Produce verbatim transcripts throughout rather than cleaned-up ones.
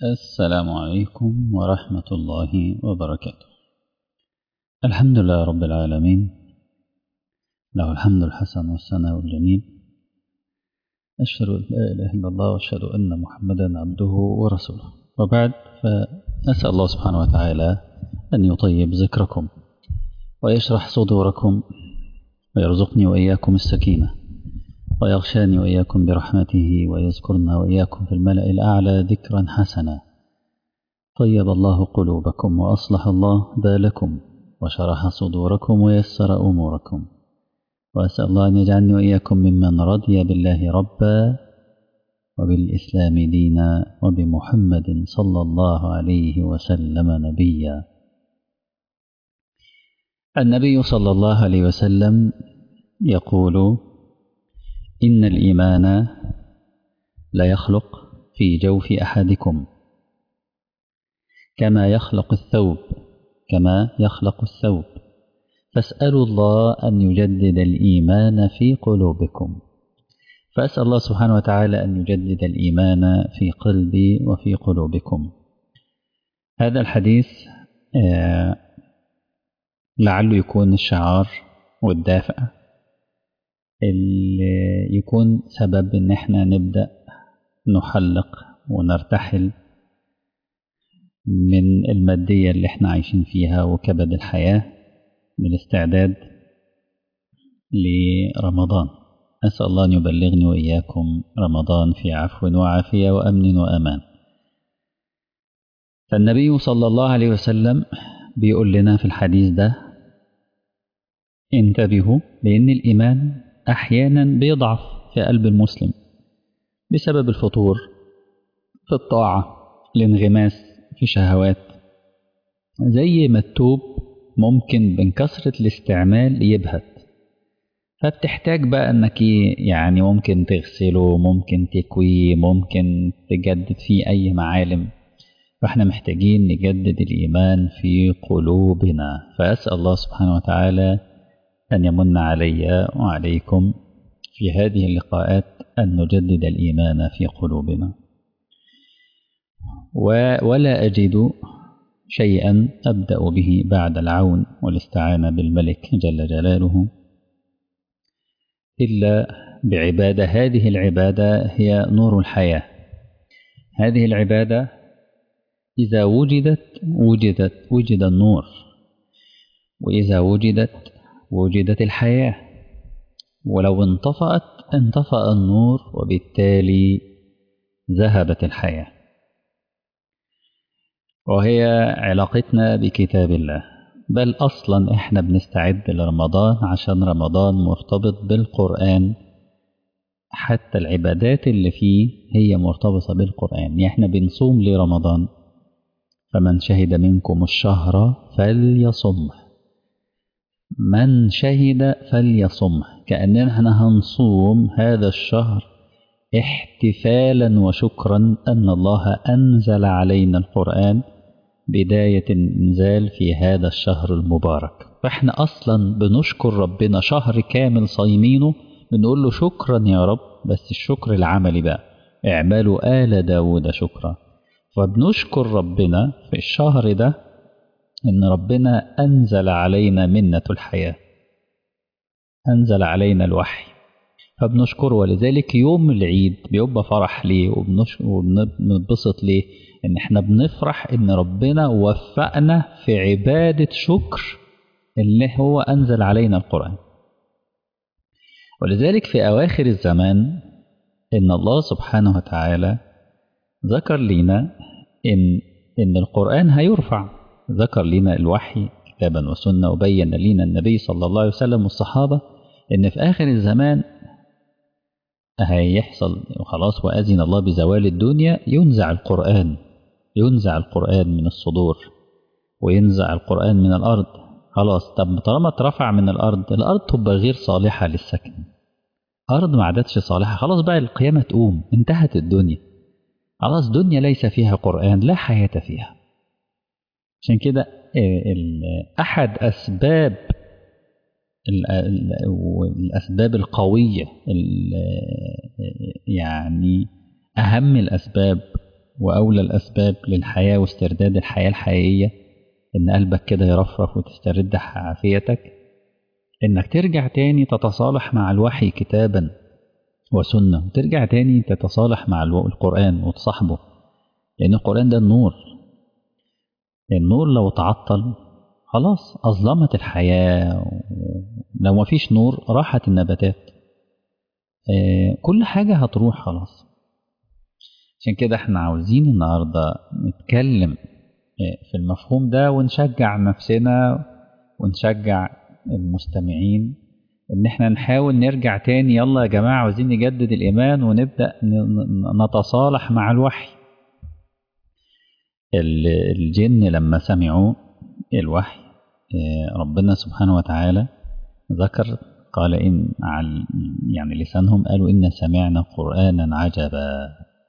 السلام عليكم ورحمة الله وبركاته. الحمد لله رب العالمين، له الحمد الحسن والثناء الجميل. أشهد أن لا إله إلا الله وأشهد أن محمدا عبده ورسوله، وبعد، فأسأل الله سبحانه وتعالى أن يطيب ذكركم ويشرح صدوركم ويرزقني وإياكم السكينة ويغشاني وإياكم برحمته ويذكرنا وإياكم في الملأ الأعلى ذكرا حسنا. طيب الله قلوبكم وأصلح الله بالكم وشرح صدوركم ويسر أموركم، وأسأل الله أن يجعلني وإياكم ممن رضي بالله ربا وبالإسلام دينا وبمحمد صلى الله عليه وسلم نبيا. النبي صلى الله عليه وسلم يقول: إن الإيمان لا يخلق في جوف أحدكم كما يخلق الثوب كما يخلق الثوب فاسألوا الله أن يجدد الإيمان في قلوبكم. فأسأل الله سبحانه وتعالى أن يجدد الإيمان في قلبي وفي قلوبكم. هذا الحديث آه لعله يكون الشعار والدافع اللي يكون سبب ان احنا نبدأ نحلق ونرتحل من المادية اللي احنا عايشين فيها وكبد الحياة بالاستعداد لرمضان. أسأل الله أن يبلغني وإياكم رمضان في عفو وعافية وأمن وأمان. فالنبي صلى الله عليه وسلم بيقول لنا في الحديث ده: انتبهوا، لأن الإيمان أحيانا بيضعف في قلب المسلم بسبب الفتور في الطاعة، الانغماس في شهوات، زي ما التوب ممكن من كثرة الاستعمال يبهت، فبتحتاج بقى انك يعني ممكن تغسله، ممكن تكويه، ممكن تجدد فيه أي معالم. فاحنا محتاجين نجدد الإيمان في قلوبنا. فأسأل الله سبحانه وتعالى أن يمن علي وعليكم في هذه اللقاءات أن نجدد الإيمان في قلوبنا. ولا أجد شيئا أبدأ به بعد العون والاستعانة بالملك جل جلاله إلا بعبادة. هذه العبادة هي نور الحياة. هذه العبادة إذا وجدت وجدت وجد النور، وإذا وجدت وجدت الحياة، ولو انطفأت انطفأ النور، وبالتالي ذهبت الحياة. وهي علاقتنا بكتاب الله. بل أصلا إحنا بنستعد لرمضان عشان رمضان مرتبط بالقرآن، حتى العبادات اللي فيه هي مرتبطة بالقرآن. يعني إحنا بنصوم لرمضان: فمن شهد منكم الشهر فليصمه، من شهد فليصمه، كأننا هنصوم هذا الشهر احتفالا وشكرا أن الله أنزل علينا القرآن بداية الإنزال في هذا الشهر المبارك. فإحنا أصلا بنشكر ربنا شهر كامل صايمينه، بنقول له شكرا يا رب، بس الشكر العملي بقى: اعملوا آل داود شكرا. فبنشكر ربنا في الشهر ده إن ربنا أنزل علينا منة الحياة، أنزل علينا الوحي، فبنشكره. ولذلك يوم العيد بيبقى فرح ليه وبنبسط ليه؟ إن إحنا بنفرح إن ربنا وفقنا في عبادة شكر اللي هو أنزل علينا القرآن. ولذلك في أواخر الزمان إن الله سبحانه وتعالى ذكر لنا إن, إن القرآن هيرفع، ذكر لنا الوحي كتابا وسنة، وبين لنا النبي صلى الله عليه وسلم والصحابة إن في آخر الزمان هيحصل خلاص، وأذن الله بزوال الدنيا، ينزع القرآن ينزع القرآن من الصدور، وينزع القرآن من الأرض. خلاص، طب طالما اترفع من الأرض، الأرض تبقى غير صالحة للسكن، أرض ما عادتش صالحة. خلاص بقى القيامة تقوم، انتهت الدنيا، خلاص دنيا ليس فيها قرآن، لا حياة فيها. عشان كده أحد أسباب الأسباب القوية، يعني أهم الأسباب وأولى الأسباب للحياة واسترداد الحياة الحقيقية، إن قلبك كده يرفرف وتسترد عافيتك، إنك ترجع تاني تتصالح مع الوحي كتابا وسنة، وترجع تاني تتصالح مع القرآن وتصاحبه، لأن القرآن ده النور. النور لو تعطل خلاص أظلمت الحياة، لو ما فيش نور راحت النباتات، كل حاجة هتروح خلاص. عشان كده احنا عاوزين النهاردة نتكلم في المفهوم ده، ونشجع نفسنا ونشجع المستمعين ان احنا نحاول نرجع تاني. يلا يا جماعة عاوزين نجدد الإيمان ونبدأ نتصالح مع الوحي. الجن لما سمعوا الوحي ربنا سبحانه وتعالى ذكر، قال إن على يعني لسانهم قالوا إن سمعنا قرآنا عجبا.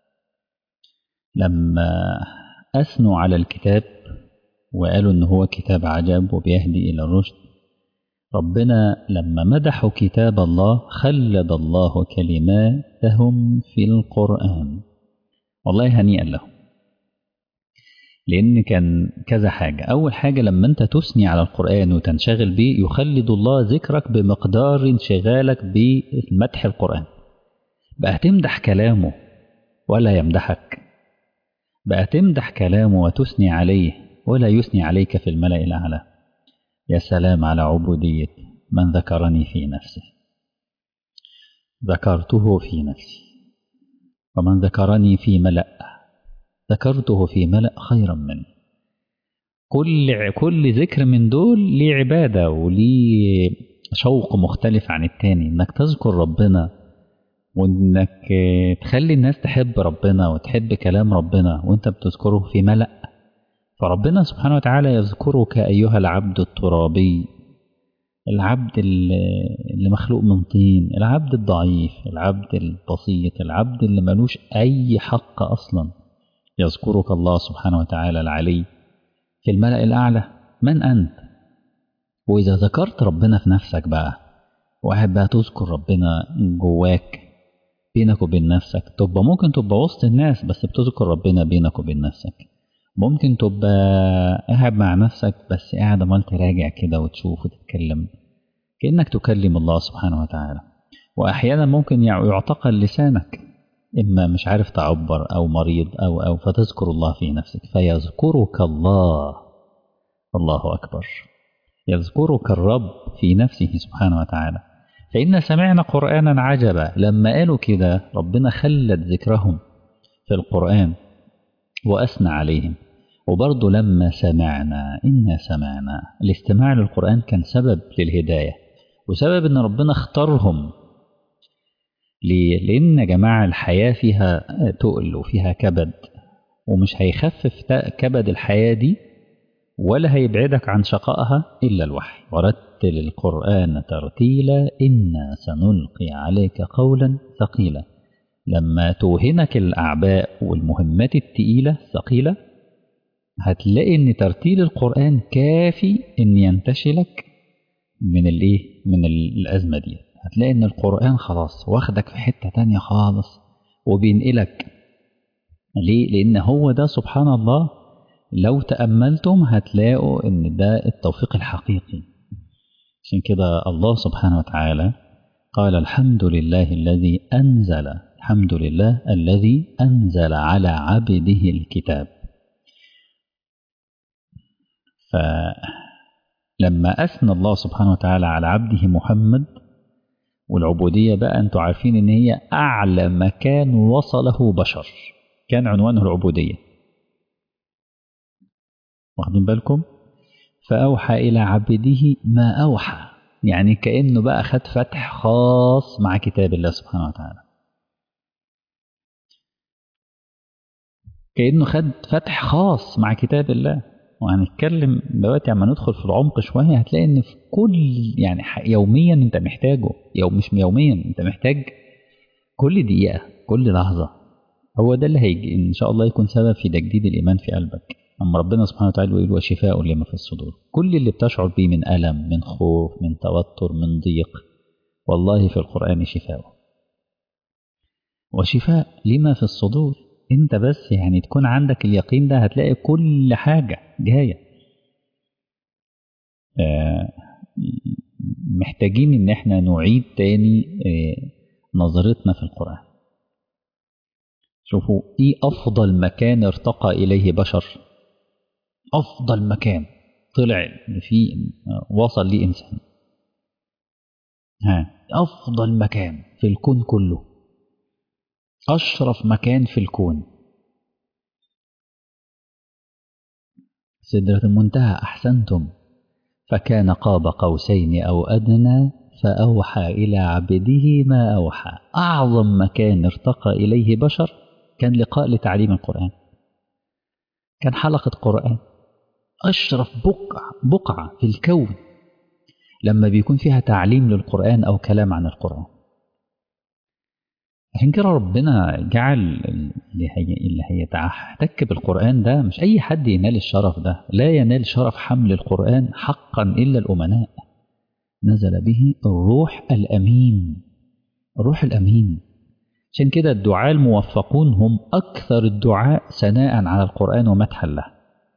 لما أثنوا على الكتاب وقالوا إن هو كتاب عجب وبيهدي إلى الرشد، ربنا لما مدحوا كتاب الله خلد الله كلماتهم في القرآن. والله هنيئا لهم، لأن كان كذا حاجة. أول حاجة لما أنت تثني على القرآن وتنشغل به يخلد الله ذكرك بمقدار انشغالك بمدح القرآن، بقى تمدح كلامه ولا يمدحك، بقى تمدح كلامه وتثني عليه ولا يثني عليك في الملأ الأعلى. يا سلام على عبودية من ذكرني في نفسه ذكرته في نفسي، ومن ذكرني في ملأ ذكرته في ملأ خيرا منه. كل كل ذكر من دول ليه عبادة وليه شوق مختلف عن التاني، انك تذكر ربنا وانك تخلي الناس تحب ربنا وتحب كلام ربنا وانت بتذكره في ملأ. فربنا سبحانه وتعالى يذكرك أيها العبد الترابي، العبد اللي مخلوق من طين، العبد الضعيف، العبد البسيط، العبد اللي ملوش أي حق أصلا. يذكرك الله سبحانه وتعالى العلي في الملأ الأعلى. من أنت؟ وإذا ذكرت ربنا في نفسك بقى، واحد بقى تذكر ربنا جواك بينك وبين نفسك، تبقى ممكن تبقى وسط الناس بس بتذكر ربنا بينك وبين نفسك. ممكن تبقى قاعد مع نفسك بس قاعد عمال تراجع كده وتشوف وتتكلم كأنك تكلم الله سبحانه وتعالى. وأحيانا ممكن يعتقل لسانك، إما مش عارف تعبر أو مريض أو أو فتذكر الله في نفسك فيذكرك الله. الله أكبر، يذكرك الرب في نفسه سبحانه وتعالى. فإن سمعنا قرآنا عجبا، لما قالوا كده ربنا خلد ذكرهم في القرآن وأثنى عليهم. وبرضه لما سمعنا، إنا سمعنا، الاستماع للقرآن كان سبب للهداية وسبب إن ربنا اختارهم. ليه؟ لأن يا جماعة الحياة فيها تقل وفيها كبد، ومش هيخفف كبد الحياة دي ولا هيبعدك عن شقائها إلا الوحي. ورتل القرآن ترتيلا إنا سنلقي عليك قولا ثقيلا. لما توهنك الأعباء والمهمات التقيلة الثقيلة هتلاقي إن ترتيل القرآن كافي إن ينتشلك من الإيه؟ من الأزمة دي. هتلاقي إن القرآن خلاص واخدك في حتة تانية خالص وبينقلك. ليه؟ لأن هو ده سبحان الله لو تأملتم هتلاقوا إن ده التوفيق الحقيقي. عشان كده الله سبحانه وتعالى قال الحمد لله الذي أنزل الحمد لله الذي أنزل على عبده الكتاب. فلما أثنى الله سبحانه وتعالى على عبده محمد، والعبودية بقى أنتوا عارفين إن هي أعلى مكان وصله بشر، كان عنوانه العبودية، واخدين بالكم؟ فأوحى إلى عبده ما أوحى، يعني كأنه بقى خد فتح خاص مع كتاب الله سبحانه وتعالى، كأنه خد فتح خاص مع كتاب الله. وهنتكلم دلوقتي عما ندخل في العمق شوية هتلاقي ان في كل يعني يوميا انت محتاجه، يوم مش يوميا انت محتاج كل دقيقة كل لحظة. هو ده اللي هيجي ان شاء الله يكون سبب في تجديد الإيمان في قلبك. أما ربنا سبحانه وتعالى يقول وشفاء لما في الصدور، كل اللي بتشعر به من ألم من خوف من توتر من ضيق والله في القرآن شفاء، وشفاء لما في الصدور. انت بس يعني تكون عندك اليقين ده هتلاقي كل حاجة جاية. آه محتاجين ان احنا نعيد تاني آه نظرتنا في القرآن. شوفوا ايه افضل مكان ارتقى اليه بشر، افضل مكان طلع فيه وصل ليه انسان، ها افضل مكان في الكون كله، اشرف مكان في الكون، سدرة المنتهى. احسنتم، فكان قاب قوسين او ادنى فاوحى الى عبده ما اوحى. اعظم مكان ارتقى اليه بشر كان لقاء لتعليم القرآن، كان حلقة قرآن، اشرف بقعة بقعة في الكون لما بيكون فيها تعليم للقرآن أو كلام عن القرآن. عشان كده ربنا جعل اللي هي اللي هيتحتك بالقرآن ده مش أي حد ينال الشرف ده، لا ينال شرف حمل القرآن حقا إلا الأمناء. نزل به الروح الأمين، الروح الأمين. عشان كده الدعاء الموفقون هم أكثر الدعاء ثناء على القرآن ومدحا له،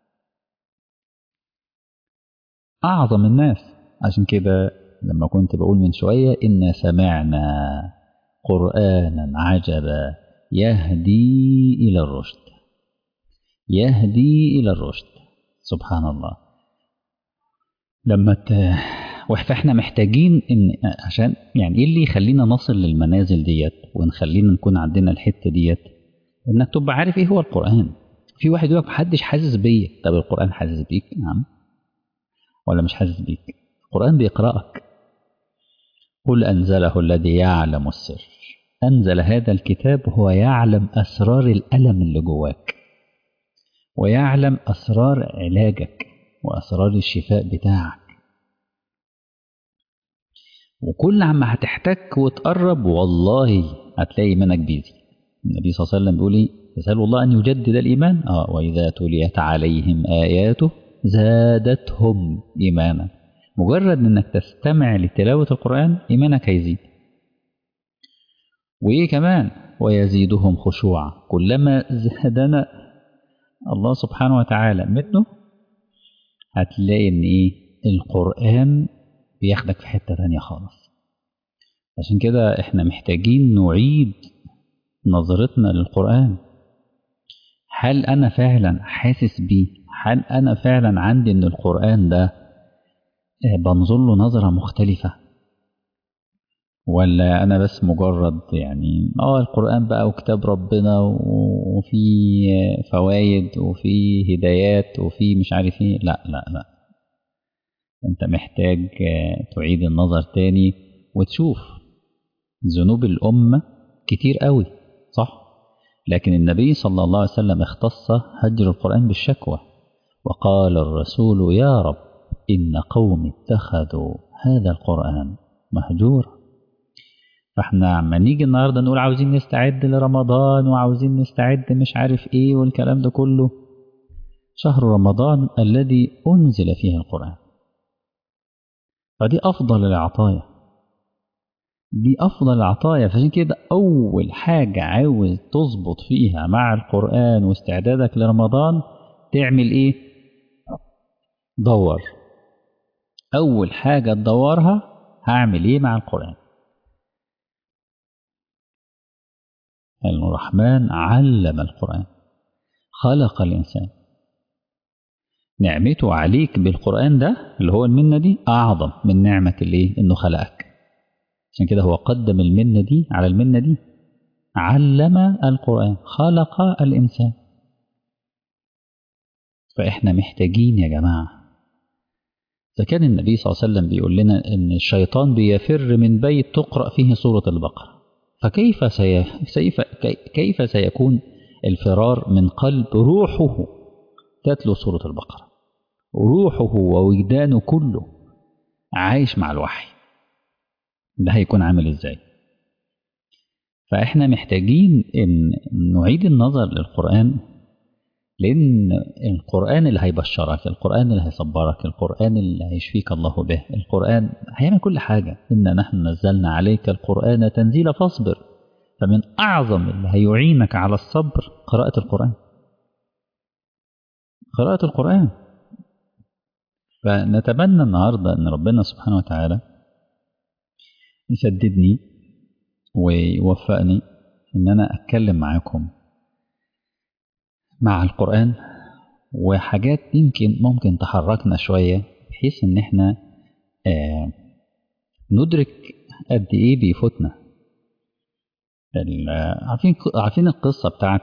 أعظم الناس. عشان كده لما كنت بقول من شوية إن سمعنا قرآنا عجبا يهدي إلى الرشد، يهدي إلى الرشد، سبحان الله. لما ت... فاحنا محتاجين إن عشان يعني إيه اللي يخلينا نصل للمنازل ديت ونخلينا نكون عندنا الحتة ديت، إنك تبقى عارف إيه هو القرآن. في واحد يقول لك محدش حاسس بيا، طب القرآن حاسس بيك نعم ولا مش حاسس بيك؟ القرآن بيقرأك. قل أنزله الذي يعلم السر، أنزل هذا الكتاب هو يعلم أسرار الألم اللي جواك، ويعلم أسرار علاجك وأسرار الشفاء بتاعك. وكل عما هتحتك وتقرب والله هتلاقي إيمانك بيزيد. النبي صلى الله عليه وسلم بيقول إيه؟ يسأل الله أن يجدد الإيمان. آه وإذا تليت عليهم آياته زادتهم إيمانا. مجرد إنك تستمع لتلاوة القرآن إيمانك هيزيد. وإيه كمان؟ ويزيدهم خشوعا. كلما زادنا الله سبحانه وتعالى منه هتلاقي إن إيه؟ القرآن بياخدك في حتة تانية خالص. عشان كده إحنا محتاجين نعيد نظرتنا للقرآن. هل أنا فعلا حاسس بيه؟ هل أنا فعلا عندي إن القرآن ده بنظر له نظرة مختلفة؟ ولا أنا بس مجرد يعني آه القرآن بقى وكتاب ربنا وفي فوايد وفي هدايات وفي مش عارف إيه؟ لا لا لا، أنت محتاج تعيد النظر تاني وتشوف ذنوب الأمة كتير قوي صح؟ لكن النبي صلى الله عليه وسلم اختص هجر القرآن بالشكوى، وقال الرسول يا رب إن قوم اتخذوا هذا القرآن مهجورا. فاحنا عما نيجي النهارده نقول عاوزين نستعد لرمضان وعاوزين نستعد مش عارف ايه والكلام ده كله، شهر رمضان الذي أنزل فيه القرآن، فدي أفضل العطايا، دي أفضل العطايا. فعشان كده أول حاجة عاوز تظبط فيها مع القرآن واستعدادك لرمضان تعمل إيه؟ دور. أول حاجة تدورها هعمل إيه مع القرآن. الرحمن علم القرآن، خلق الإنسان. نعمته عليك بالقرآن ده اللي هو المنة دي أعظم من نعمة اللي إنه خلقك. عشان كده هو قدم المنة دي على المنة دي، علم القرآن خلق الإنسان. فإحنا محتاجين يا جماعة. فكان النبي صلى الله عليه وسلم بيقول لنا إن الشيطان بيفر من بيت تقرأ فيه سورة البقرة، فكيف سي... سيف... كيف سيكون الفرار من قلب روحه تتلو سورة البقرة، روحه ووجدانه كله عايش مع الوحي، ده هيكون عامل إزاي؟ فإحنا محتاجين إن نعيد النظر للقرآن، لأن القرآن اللي هيبشرك، القرآن اللي هيصبرك، القرآن اللي هيشفيك الله به، القرآن هيعمل كل حاجة. إن نحن نزلنا عليك القرآن تنزيلا فاصبر فمن أعظم اللي هيعينك على الصبر قراءة القرآن، قراءة القرآن. فنتمنى النهاردة أن ربنا سبحانه وتعالى يسددني ويوفقني أن أنا أتكلم معاكم مع القرآن، وحاجات يمكن ممكن تحركنا شوية بحيث أن احنا آه ندرك قد إيه بيفوتنا. عارفين عارفين القصة بتاعت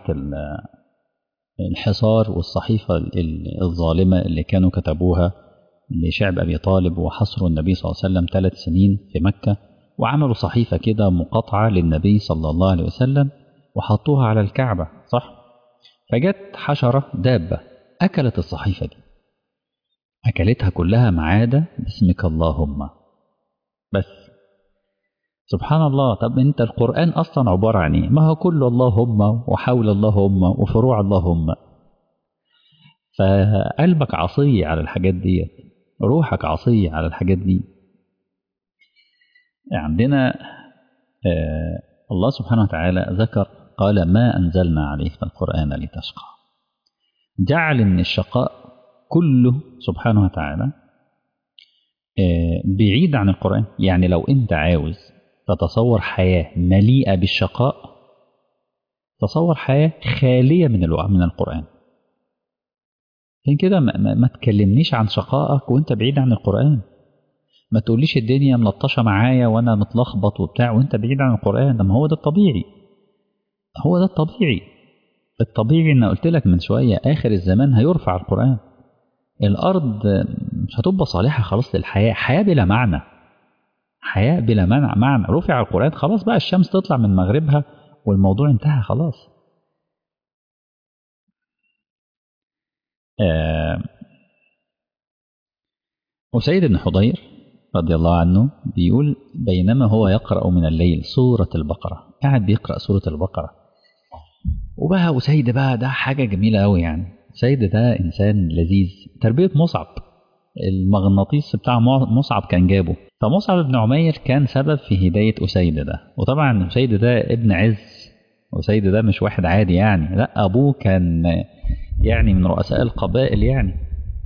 الحصار والصحيفة الظالمة اللي كانوا كتبوها لشعب أبي طالب وحصروا النبي صلى الله عليه وسلم ثلاث سنين في مكة، وعملوا صحيفة كده مقاطعة للنبي صلى الله عليه وسلم وحطوها على الكعبة، صح؟ فجت حشرة دابة أكلت الصحيفة دي، أكلتها كلها ما عدا باسمك اللهم بس. سبحان الله. طب انت القرآن أصلا عبارة عن ايه؟ ما هو كل اللهم وحول اللهم وفروع اللهم. فقلبك عصي على الحاجات دي، روحك عصي على الحاجات دي. عندنا آه الله سبحانه وتعالى ذكر قال ما أنزلنا عليك القرآن لتشقى، جعل ان الشقاء كله سبحانه وتعالى آه بعيد عن القرآن. يعني لو انت عاوز تتصور حياة مليئة بالشقاء، تصور حياة خالية من من القرآن. عشان كده ما, ما, ما تكلمنيش عن شقائك وانت بعيد عن القرآن. ما تقوليش الدنيا ملطشة معايا وانا متلخبط وبتاع وانت بعيد عن القرآن. ده ما هو ده الطبيعي، هو ده الطبيعي. الطبيعي ان قلت لك من شوية آخر الزمان هيرفع القرآن. الأرض مش هتبقى صالحة خلاص للحياة، حياة بلا معنى، حياة بلا معنى. معنى رفع القرآن خلاص بقى الشمس تطلع من مغربها والموضوع انتهى خلاص. آه وسيد بن حضير رضي الله عنه بيقول بينما هو يقرأ من الليل سورة البقرة، قاعد بيقرأ سورة البقرة، وبقى وسيد بقى ده حاجة جميلة قوي. يعني سيد ده إنسان لذيذ، تربية مصعب، المغناطيس بتاع مصعب كان جابه. فمصعب بن عمير كان سبب في هداية أسيد ده. وطبعا أسيد ده ابن عز، أسيد ده مش واحد عادي يعني، لا أبوه كان يعني من رؤساء القبائل يعني.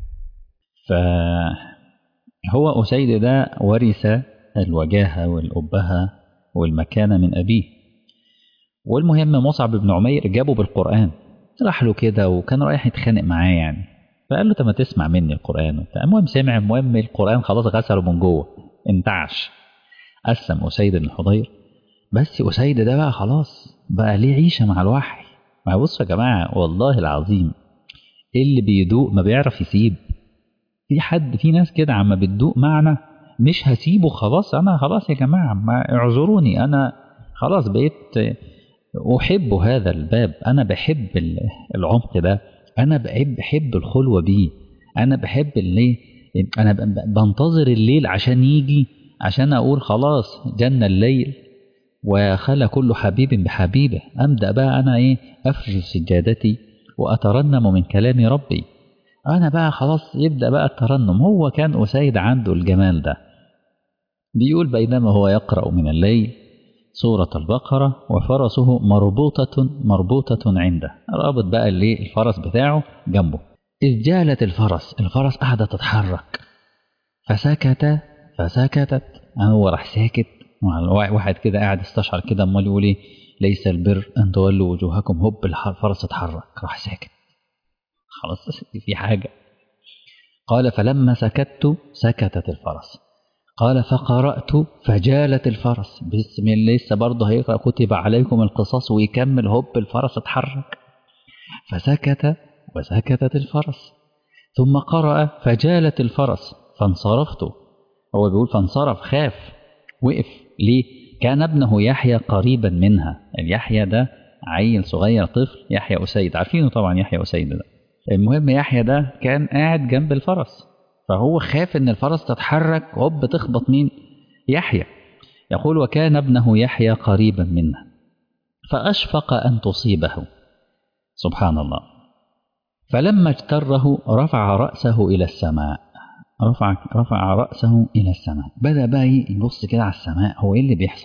فهو أسيد ده ورث الوجاهة والأبهة والمكانة من أبيه. والمهم مصعب بن عمير جابه بالقرآن، راح له كده وكان رايح يتخانق معاه يعني، فقال له طب ما تسمع مني القرآن وبتاع. المهم سمع، المهم القرآن خلاص غسله من جوه انتعش. أسلم أسيد بن حضير. بس أسيد ده بقى خلاص بقى ليه عيشة مع الوحي. ما بصوا يا جماعة والله العظيم اللي بيدوق ما بيعرف يسيب. في حد في ناس كده عما بتدوق معنى مش هسيبه خلاص، أنا خلاص يا جماعة ما اعذروني، أنا خلاص بقيت أحب هذا الباب، أنا بحب العمق ده، أنا بحب بحب الخلوة بيه، أنا بحب الليل، أنا بنتظر الليل عشان يجي عشان أقول خلاص جن الليل وخلى كل حبيب بحبيبه. أبدأ بقى أنا إيه أفرش سجادتي وأترنم من كلام ربي. أنا بقى خلاص يبدأ بقى الترنم. هو كان أسيد عنده الجمال ده. بيقول بينما هو يقرأ من الليل سورة البقرة وفرسه مربوطة مربوطة عنده، رابط بقى اللي الفرس بتاعه جنبه. إذ جالت الفرس، الفرس قاعدة تتحرك، فسكت فسكتت. هو راح ساكت، واحد كده قاعد استشعر كده امال يقول ايه ليس البر ان تولوا وجوهكم، هوب الفرس اتحرك راح ساكت خلاص في حاجة. قال فلما سكت سكتت الفرس. قال فقرأت فجالت الفرس، بسم الله لسه برضه هيقرأ كتب عليكم القصاص ويكمل، هوب الفرس اتحرك فسكت وسكتت الفرس. ثم قرأ فجالت الفرس فانصرفت. هو بيقول فانصرف، خاف وقف. ليه؟ كان ابنه يحيى قريبا منها. اليحيى ده عيل صغير طفل، يحيى أسيد، عارفينه طبعا يحيى أسيد ده. المهم يحيى ده كان قاعد جنب الفرس، فهو خاف ان الفرس تتحرك هوب تخبط مين؟ يحيى. يقول وكان ابنه يحيى قريبا منها فأشفق أن تصيبه. سبحان الله. فلما اجتره رفع رأسه إلى السماء، رفع رفع رأسه إلى السماء، بدأ بقى يبص كده على السماء، هو إيه اللي بيحصل؟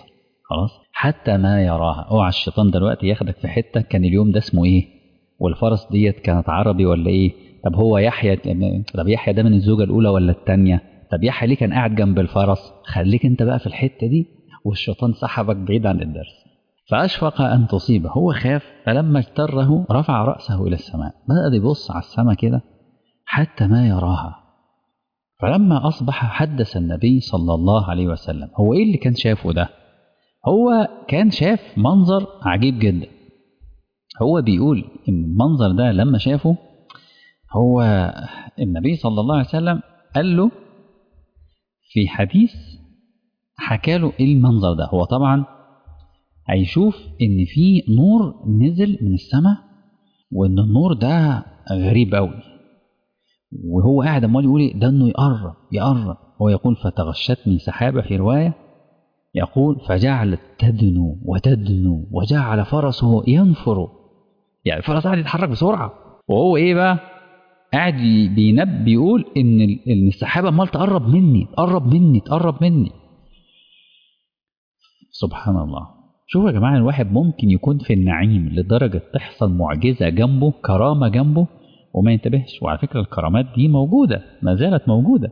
خلاص حتى ما يراها. اوعى الشيطان دلوقتي ياخدك في حتة كان اليوم ده اسمه ايه، والفرس ديت كانت عربي ولا ايه، طب هو يحيى، طب يحيى ده من الزوجة الأولى ولا الثانية، طب يحيى ليه كان قاعد جنب الفرس. خليك انت بقى في الحتة دي، والشيطان سحبك بعيد عن الدرس. فأشفق أن تصيبه، هو خاف، فلما اجتره رفع رأسه إلى السماء، بدأ يبص على السماء كده حتى ما يراها. فلما أصبح حدث النبي صلى الله عليه وسلم. هو إيه اللي كان شافه ده؟ هو كان شاف منظر عجيب جدا. هو بيقول إن المنظر ده لما شافه، هو النبي صلى الله عليه وسلم قال له في حديث، حكى له إيه المنظر ده. هو طبعا هيشوف إن في نور نزل من السماء، وإن النور ده غريب أوي، وهو قاعد عمال يقول ده إنه يقرب يقرب. هو يقول فتغشتني سحابة، في رواية يقول فجعلت تدنو وتدنو وجعل فرسه ينفر، يعني الفرس قاعد يتحرك بسرعة، وهو إيه بقى قاعد بينب بيقول إن إن السحابة عمال تقرب مني تقرب مني تقرب مني. سبحان الله. شوفوا يا جماعة، الواحد ممكن يكون في النعيم لدرجة تحصل معجزة جنبه، كرامة جنبه، وما ينتبهش. وعلى فكرة الكرامات دي موجودة، ما زالت موجودة،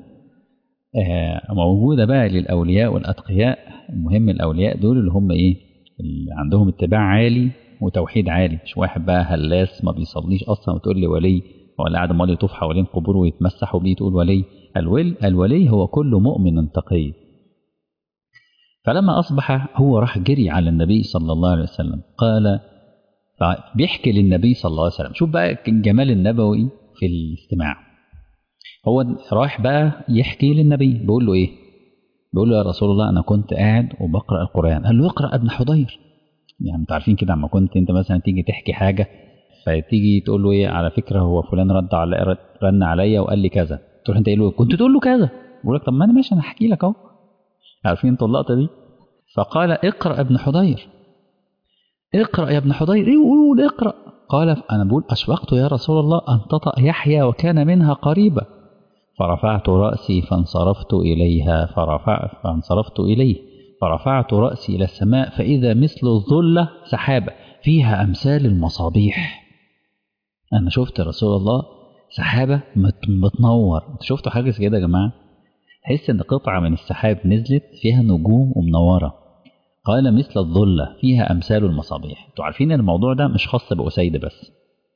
آه موجودة بقى للأولياء والأتقياء. المهم الأولياء دول اللي هم إيه، اللي عندهم اتباع عالي وتوحيد عالي، مش واحد بقى هلاس ما بيصليش أصلا وتقول لي ولي، ولا قاعد امال يطوف حوالين قبور ويتمسحوا بيه تقول ولي. الول الولي هو كل مؤمن تقي. فلما أصبح هو راح جري على النبي صلى الله عليه وسلم، قال، بيحكي للنبي صلى الله عليه وسلم. شوف بقى الجمال النبوي في الاستماع. هو راح بقى يحكي للنبي، بيقول له إيه، بيقول له يا رسول الله أنا كنت قاعد وبقرأ القرآن. قال له اقرأ ابن حضير. يعني انتوا عارفين كده، عما كنت انت مثلا تيجي تحكي حاجة، فتيجي تقول له ايه، على فكرة هو فلان رد على رن عليا وقال لي كذا، تروح انت قايل له كنت تقول له كذا، بيقول لك طب ما انا ماشي انا هحكي لك اهو. عارفين انتوا اللقطة دي؟ فقال اقرأ ابن حضير، اقرأ يا ابن حضير، ايه قول اقرأ. قال انا بقول اشفقت يا رسول الله ان تطأ يحيى وكان منها قريبا، فرفعت رأسي فانصرفت إليها فرفع فانصرفت إليه فرفعت رأسي إلى السماء فإذا مثل الظلة سحابة فيها أمثال المصابيح. أنا شفت رسول الله سحابة متنور. أنت شفتوا حاجة كده يا جماعة؟ حس إن قطعة من السحاب نزلت فيها نجوم ومنورة. قال مثل الظلة فيها أمثال المصابيح. أنتوا عارفين الموضوع ده مش خاص بأسيد بس،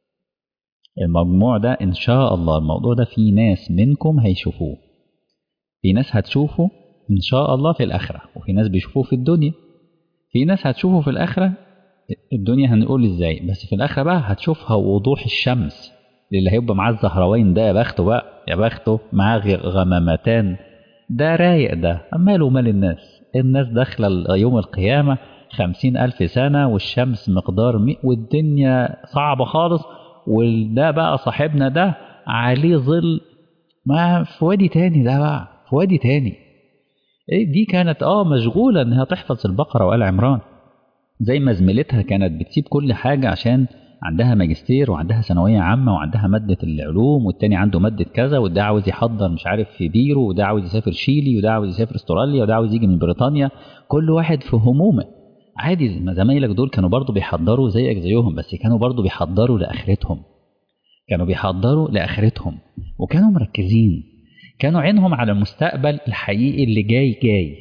المجموع ده إن شاء الله الموضوع ده في ناس منكم هيشوفوه، في ناس هتشوفه إن شاء الله في الآخرة، وفي ناس بيشوفوه في الدنيا. في ناس هتشوفه في الآخرة، الدنيا هنقول إزاي، بس في الآخرة بقى هتشوفها وضوح الشمس. اللي هيبقى معاه الزهروين ده يا بخته بقى، يا بخته معاه غمامتان، ده رايق ده. ماله مال الناس، الناس داخلة يوم القيامة خمسين ألف سنة والشمس مقدار مئة والدنيا صعبة خالص، وده بقى صاحبنا ده عليه ظل ما في وادي تاني، ده بقى في وادي تاني. إيه دي كانت اه مشغولة انها تحفظ البقرة وآل عمران، زي ما زميلتها كانت بتسيب كل حاجة عشان عندها ماجستير وعندها ثانوية عامة وعندها مادة العلوم، والتاني عنده مادة كذا، وده عاوز يحضر مش عارف في بيرو، وده عاوز يسافر شيلي، وده عاوز يسافر استراليا، وده عاوز يجي من بريطانيا. كل واحد في همومه. عادي، ما زمايلك دول كانوا برضو بيحضروا زيك زيهم، بس كانوا برضو بيحضروا لآخرتهم، كانوا بيحضروا لآخرتهم وكانوا مركزين، كانوا عينهم على المستقبل الحقيقي اللي جاي جاي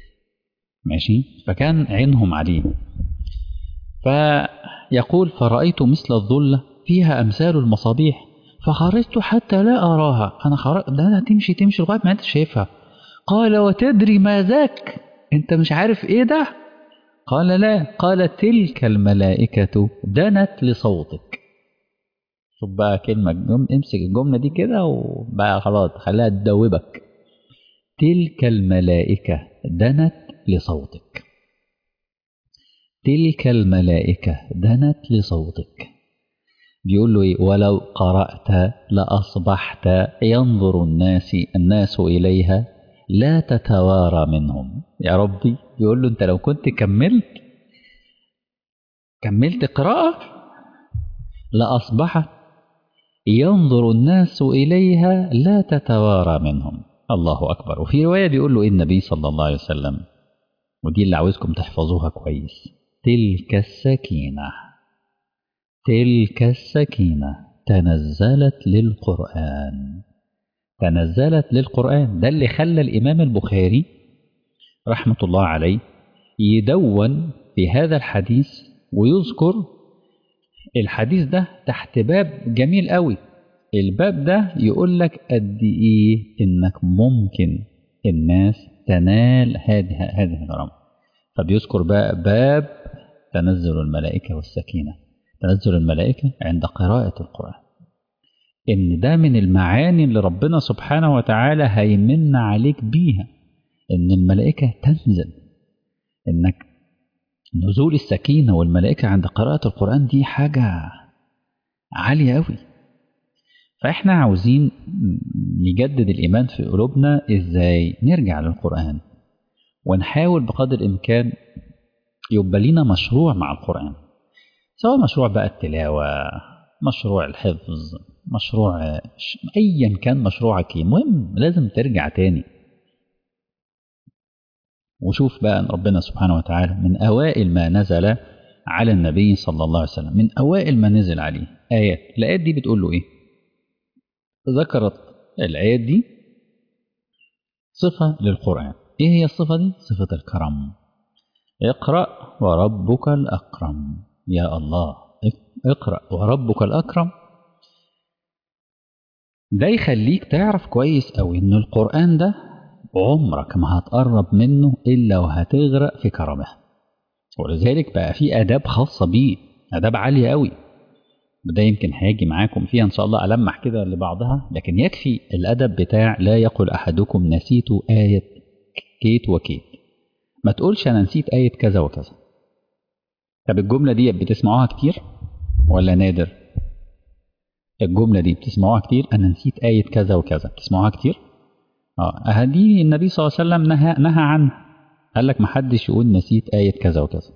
ماشي، فكان عينهم عليه. فيقول فرأيت مثل الظلة فيها أمثال المصابيح فخرجت حتى لا أراها. أنا خرجت، ده أنا تمشي تمشي لغاية ما أنت شايفها. قال وتدري ما ذاك، أنت مش عارف إيه ده؟ قال لا. قال تلك الملائكة دنت لصوتك. شوف بقى كلمة، جم... امسك الجملة دي كده وبقى خلاص خليها تدوبك. تلك الملائكة دنت لصوتك، تلك الملائكة دنت لصوتك. بيقول له إيه؟ ولو قرأت لأصبحت ينظر الناس الناس إليها لا تتوارى منهم. يا ربي بيقول له أنت لو كنت كملت كملت قراءة لأصبحت ينظر الناس إليها لا تتوارى منهم. الله أكبر. وفي رواية بيقول له إيه النبي صلى الله عليه وسلم؟ ودي اللي عاوزكم تحفظوها كويس. تلك السكينة، تلك السكينة تنزلت للقرآن، تنزلت للقرآن. ده اللي خلى الإمام البخاري رحمة الله عليه يدون في هذا الحديث ويذكر الحديث ده تحت باب جميل قوي. الباب ده يقول لك قد إيه إنك ممكن الناس تنال هذه هذه الغرامة. فبيذكر بقى باب تنزل الملائكة والسكينة، تنزل الملائكة عند قراءة القرآن، إن ده من المعاني اللي ربنا سبحانه وتعالى هيمن عليك بيها، إن الملائكة تنزل. إنك نزول السكينة والملائكة عند قراءة القرآن دي حاجة عالية أوي. فإحنا عاوزين نجدد الإيمان في قلوبنا. إزاي؟ نرجع للقرآن ونحاول بقدر الإمكان يبقى لنا مشروع مع القرآن، سواء مشروع بقى التلاوة، مشروع الحفظ، مشروع أيا كان مشروعك. المهم لازم ترجع تاني وشوف بقى أن ربنا سبحانه وتعالى من أوائل ما نزل على النبي صلى الله عليه وسلم، من أوائل ما نزل عليه آيات. الآيات دي بتقول له إيه؟ ذكرت الآيات دي صفة للقرآن. إيه هي الصفة دي؟ صفة الكرم. اقرأ وربك الأكرم. يا الله، اقرأ وربك الأكرم. ده يخليك تعرف كويس أوي إن القرآن ده عمرك ما هتقرب منه إلا وهتغرق في كرمه. ولذلك بقى في آداب خاصة بيه، آداب عالية أوي. وده يمكن هيجي معاكم فيها إن شاء الله، ألمح كده لبعضها. لكن يكفي الأدب بتاع لا يقل أحدكم نسيت آية كيت وكيت. ما تقولش أنا نسيت آية كذا وكذا. طب الجملة دي بتسمعوها كتير ولا نادر؟ الجملة دي بتسمعوها كتير، أنا نسيت آية كذا وكذا، بتسمعوها كتير؟ اه هدي النبي صلى الله عليه وسلم نهى نهى عنها. قال لك ما حدش يقول نسيت آية كذا وكذا.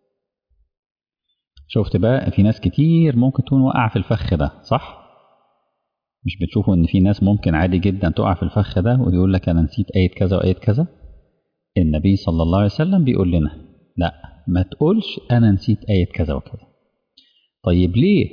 شفت بقى في ناس كتير ممكن تكون وقع في الفخ ده، صح؟ مش بتشوفوا ان في ناس ممكن عادي جدا تقع في الفخ ده ويقول لك انا نسيت آية كذا وآية كذا؟ النبي صلى الله عليه وسلم بيقول لنا لا، ما تقولش انا نسيت آية كذا وكذا. طيب ليه؟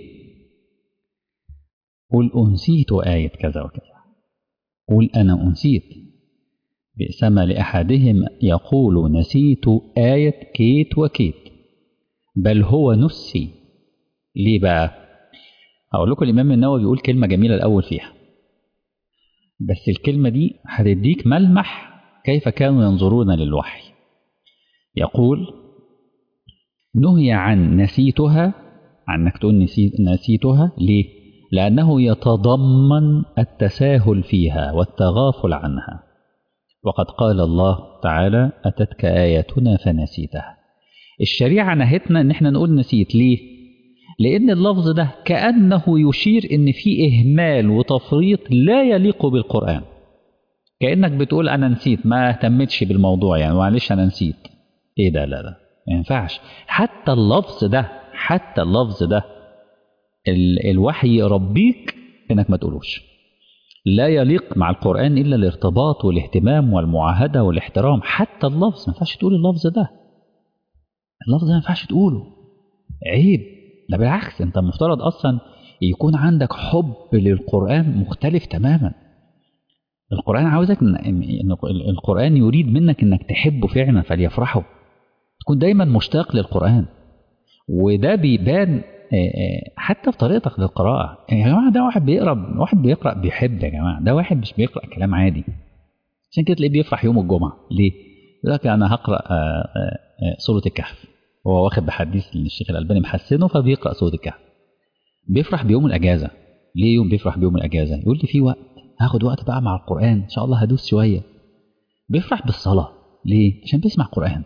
قل أنسيت آية كذا وكذا، قل أنا أنسيت. بئسما لأحدهم يقول نسيت آية كيت وكيت، بل هو نسي. ليه بقى؟ هقول لكم الإمام النووي بيقول كلمة جميلة الأول فيها، بس الكلمة دي هتديك ملمح كيف كانوا ينظرون للوحي. يقول نهي عن نسيتها، عنك تقول نسيت نسيتها. ليه؟ لأنه يتضمن التساهل فيها والتغافل عنها. وقد قال الله تعالى أتتك آياتنا فنسيتها. الشريعة نهتنا ان احنا نقول نسيت. ليه؟ لأن اللفظ ده كأنه يشير ان في إهمال وتفريط لا يليق بالقرآن. كأنك بتقول أنا نسيت، ما اهتمتش بالموضوع، يعني معلش أنا نسيت. إيه ده؟ لا لا ما ينفعش. حتى اللفظ ده حتى اللفظ ده ال الوحي يربيك إنك ما تقولوش. لا يليق مع القرآن إلا الارتباط والاهتمام والمعاهدة والاحترام. حتى اللفظ ما ينفعش تقول اللفظ ده، اللفظ ده ما ينفعش تقوله، عيب. ده بالعكس، أنت المفترض أصلا يكون عندك حب للقرآن مختلف تماما. القرآن عاوزك إن القرآن يريد منك إنك تحبه فعلا فليفرحه، تكون دايما مشتاق للقرآن. وده بيبان حتى في طريقتك للقراءة. يعني يا جماعة ده واحد بيقرأ واحد بيقرأ بيحب، يا جماعة ده واحد مش بيقرأ كلام عادي. عشان كده تلاقيه بيفرح يوم الجمعة. ليه؟ يقول لك أنا هقرأ سورة الكهف، هو واخد بحديث الشيخ الألباني محسنه فبيقرأ سورة الكهف. بيفرح بيوم الأجازة. ليه يوم بيفرح بيوم الأجازة؟ يقول لي في وقت هاخد وقت بقى مع القرآن إن شاء الله هدوس شوية. بيفرح بالصلاة. ليه؟ عشان بيسمع قرآن،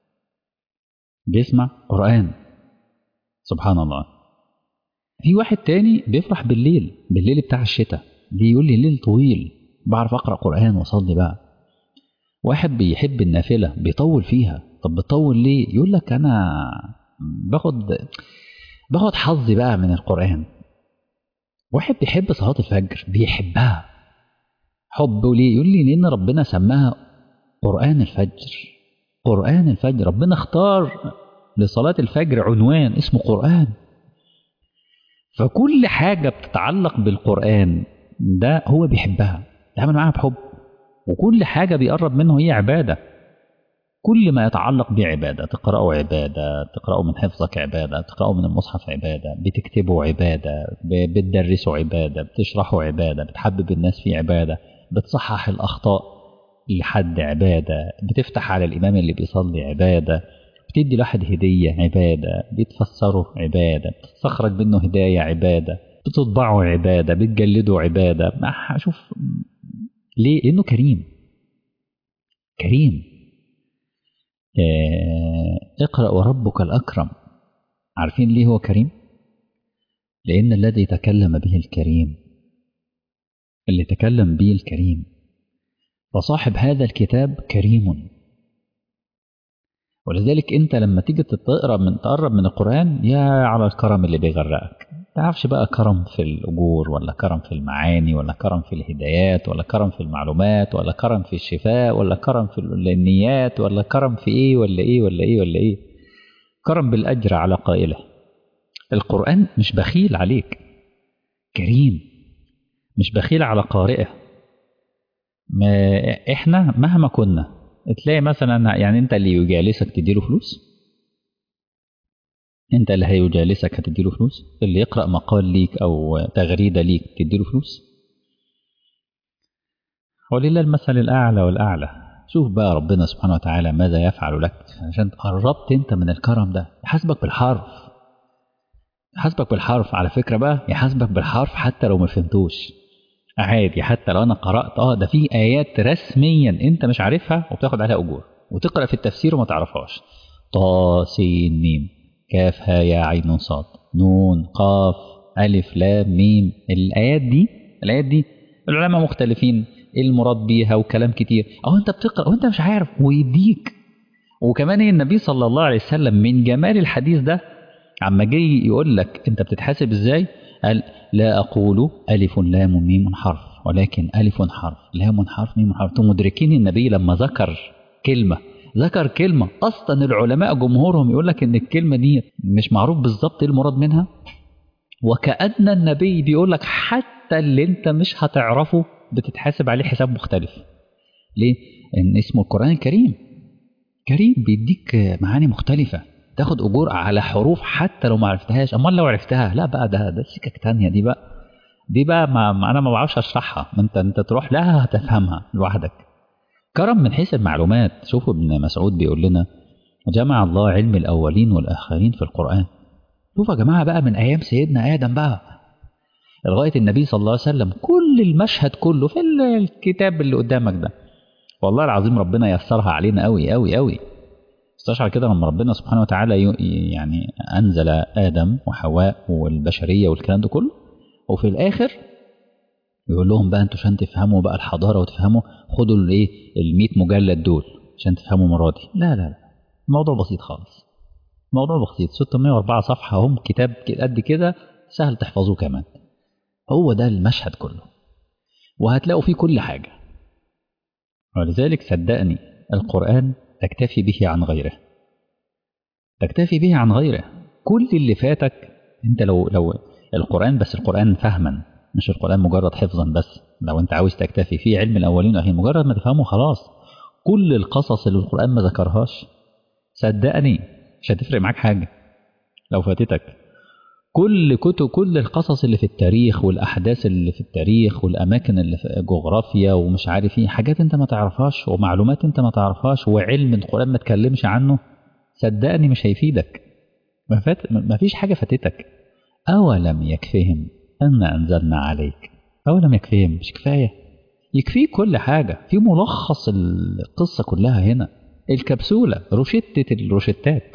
بيسمع قرآن. سبحان الله. في واحد تاني بيفرح بالليل، بالليل بتاع الشتاء. ليه؟ يقول لي الليل طويل بعرف أقرأ قرآن وأصلي بقى. واحد بيحب النافلة بيطول فيها. طب بتطول ليه؟ يقول لك أنا باخد باخد حظي بقى من القرآن. واحد بيحب صلاة الفجر بيحبها حبه. ليه؟ يقول لي لأن ربنا سماها قرآن الفجر. قرآن الفجر، ربنا اختار لصلاة الفجر عنوان اسمه قرآن. فكل حاجة بتتعلق بالقرآن ده هو بيحبها، يعمل معاها بحب، وكل حاجة بيقرب منه هي عبادة. كل ما يتعلق بعبادة، تقرأه عبادة، تقرأه من حفظك عبادة، تقرأه من المصحف عبادة، بتكتبه عبادة، بتدرسه عبادة، بتشرحه عبادة، بتحبب الناس فيه عبادة، بتصحح الأخطاء لحد عبادة، بتفتح على الإمام اللي بيصلي عبادة، بتدي لواحد هدية عبادة، بتفسره عبادة، بتستخرج منه هداية عبادة، بتطبعه عبادة، بتجلده عبادة. شوف ليه؟ لأنه كريم. كريم. آه، اقرأ وربك الأكرم. عارفين ليه هو كريم؟ لأن الذي تكلم به الكريم، اللي تكلم به الكريم، فصاحب هذا الكتاب كريم. ولذلك انت لما تيجي تقرأ من تقرب من القرآن، يا على الكرم اللي بيغرقك. تعرفش بقى كرم في الأجور، ولا كرم في المعاني، ولا كرم في الهدايات، ولا كرم في المعلومات، ولا كرم في الشفاء، ولا كرم في النيات، ولا كرم في ايه ولا ايه ولا ايه ولا ايه. كرم بالأجر على قائله. القرآن مش بخيل عليك، كريم، مش بخيل على قارئه. ما احنا مهما كنا تلاقي مثلا، يعني انت اللي يجالسك تديله فلوس، انت اللي هيجالسك هتديله فلوس، اللي يقرأ مقال ليك او تغريدة ليك تديله فلوس. ولله المثل الأعلى والأعلى. شوف بقى ربنا سبحانه وتعالى ماذا يفعل لك عشان قربت انت من الكرم ده. يحاسبك بالحرف، يحاسبك بالحرف على فكرة بقى، يحاسبك بالحرف حتى لو ما فهمتوش عادي. حتى لو انا قرأت اه ده في آيات رسميا انت مش عارفها وبتاخد عليها أجور، وتقرأ في التفسير وما تعرفهاش. طا سين ميم كاف ها يا عين صاد نون قاف ألف لام ميم. الآيات دي الآيات دي العلماء مختلفين ايه المراد بيها وكلام كتير، او انت بتقرأ وانت مش عارف ويديك. وكمان النبي صلى الله عليه وسلم من جمال الحديث ده، عما جاي يقول لك انت بتتحاسب ازاي، قال لا اقول الف لام ميم حرف، ولكن الف حرف لام حرف ميم حرف. انتم مدركين النبي لما ذكر كلمه ذكر كلمه اصلا العلماء جمهورهم يقول لك ان الكلمه دي مش معروف بالظبط ايه المراد منها، وكأن النبي بيقول لك حتى اللي انت مش هتعرفه بتتحاسب عليه حساب مختلف. ليه؟ ان اسمه القرآن الكريم كريم، بيديك معاني مختلفة، تاخد أجور على حروف حتى لو ما عرفتهاش. أمال لو عرفتها لا بقى ده ده سكك تانية. دي بقى دي بقى ما ما أنا ما بعرفش أشرحها، أنت أنت تروح لها هتفهمها لوحدك. كرم من حيث المعلومات. شوفوا ابن مسعود بيقول لنا جمع الله علم الأولين والآخرين في القرآن. شوفوا يا جماعة بقى من أيام سيدنا آدم بقى لغاية النبي صلى الله عليه وسلم، كل المشهد كله في الكتاب اللي قدامك ده. والله العظيم ربنا يسرها علينا قوي قوي قوي. استشعر كده لما ربنا سبحانه وتعالى يعني أنزل آدم وحواء والبشرية والكلام ده كله، وفي الآخر يقول لهم بقى انتوا عشان تفهموا بقى الحضارة وتفهموا خدوا الايه الميت مجلد دول عشان تفهموا مرادي. لا لا لا، الموضوع بسيط خالص، موضوع بسيط. ستمائة وأربعة صفحة هم، كتاب قد كده سهل تحفظوه كمان. هو ده المشهد كله، وهتلاقوا فيه كل حاجة. ولذلك صدقني القرآن تكتفي به عن غيره، تكتفي به عن غيره. كل اللي فاتك انت لو لو القرآن، بس القرآن فهما مش القرآن مجرد حفظا بس. لو انت عاوز تكتفي في علم الأولين والآخرين مجرد ما تفهمه خلاص. كل القصص اللي القرآن ما ذكرهاش صدقني مش هتفرق معاك حاجة لو فاتتك. كل كتب كل القصص اللي في التاريخ والأحداث اللي في التاريخ والأماكن اللي في الجغرافيا ومش عارف ايه، حاجات انت ما تعرفهاش ومعلومات انت ما تعرفهاش وعلم القرآن ما تكلمش عنه، صدقني مش هيفيدك. ما, فات ما فيش حاجة فاتتك. أولم يكفهم أن أنزلنا عليك، أولم يكفهم مش كفاية؟ يكفيه كل حاجة. في ملخص القصة كلها هنا، الكبسولة، روشتة الروشتات.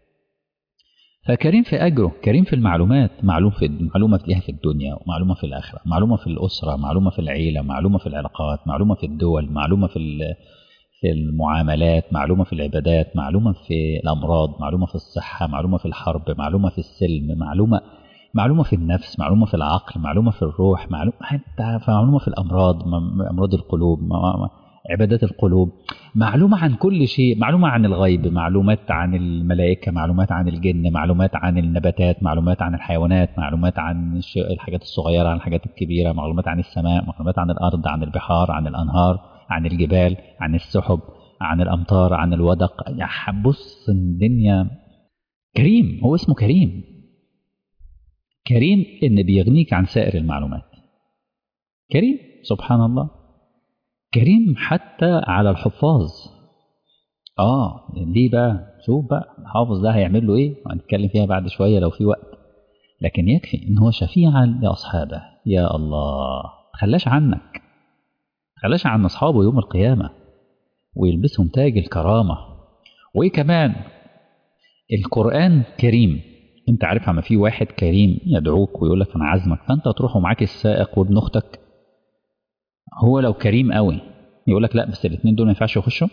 فكريم في أجره، كريم في المعلومات. معلوم في معلومة تلاقيها في الدنيا، ومعلومة في الآخرة، معلومة في الأسرة، معلومة في العيلة، معلومة في العلاقات، معلومة في الدول، معلومة في في المعاملات، معلومة في العبادات، معلومة في الأمراض، معلومة في الصحة، معلومة في الحرب، معلومة في السلم، معلومة معلومة في النفس، معلومة في العقل، معلومة في الروح، معلومة حتى معلومة في الأمراض، أمراض القلوب، عبادات القلوب، معلومة عن كل شيء، معلومة عن الغيب، معلومات عن الملائكة، معلومات عن الجن، معلومات عن النباتات، معلومات عن الحيوانات، معلومات عن الحاجات الصغيرة، عن الحاجات الكبيرة، معلومات عن السماء، معلومات عن الأرض، عن البحار، عن الأنهار، عن الجبال، عن السحب، عن الأمطار، عن الودق. يعني بص الدنيا كريم، هو اسمه كريم. كريم إن بيغنيك عن سائر المعلومات. كريم سبحان الله. كريم حتى على الحفاظ. اه ليه بقى؟ شوف بقى الحافظ ده هيعمل له ايه، وهنتكلم فيها بعد شويه لو في وقت. لكن يكفي ان هو شفيعا لاصحابه. يا الله، تخلاش عنك، تخلاش عن اصحابه يوم القيامه ويلبسهم تاج الكرامه. وايه كمان؟ القران كريم. انت عارف لما في واحد كريم يدعوك ويقول لك انا عازمك، فانت تروح ومعاك السائق وابن اختك، هو لو كريم قوي يقول لك لا بس الاثنين دول ما ينفعش يخشوا؟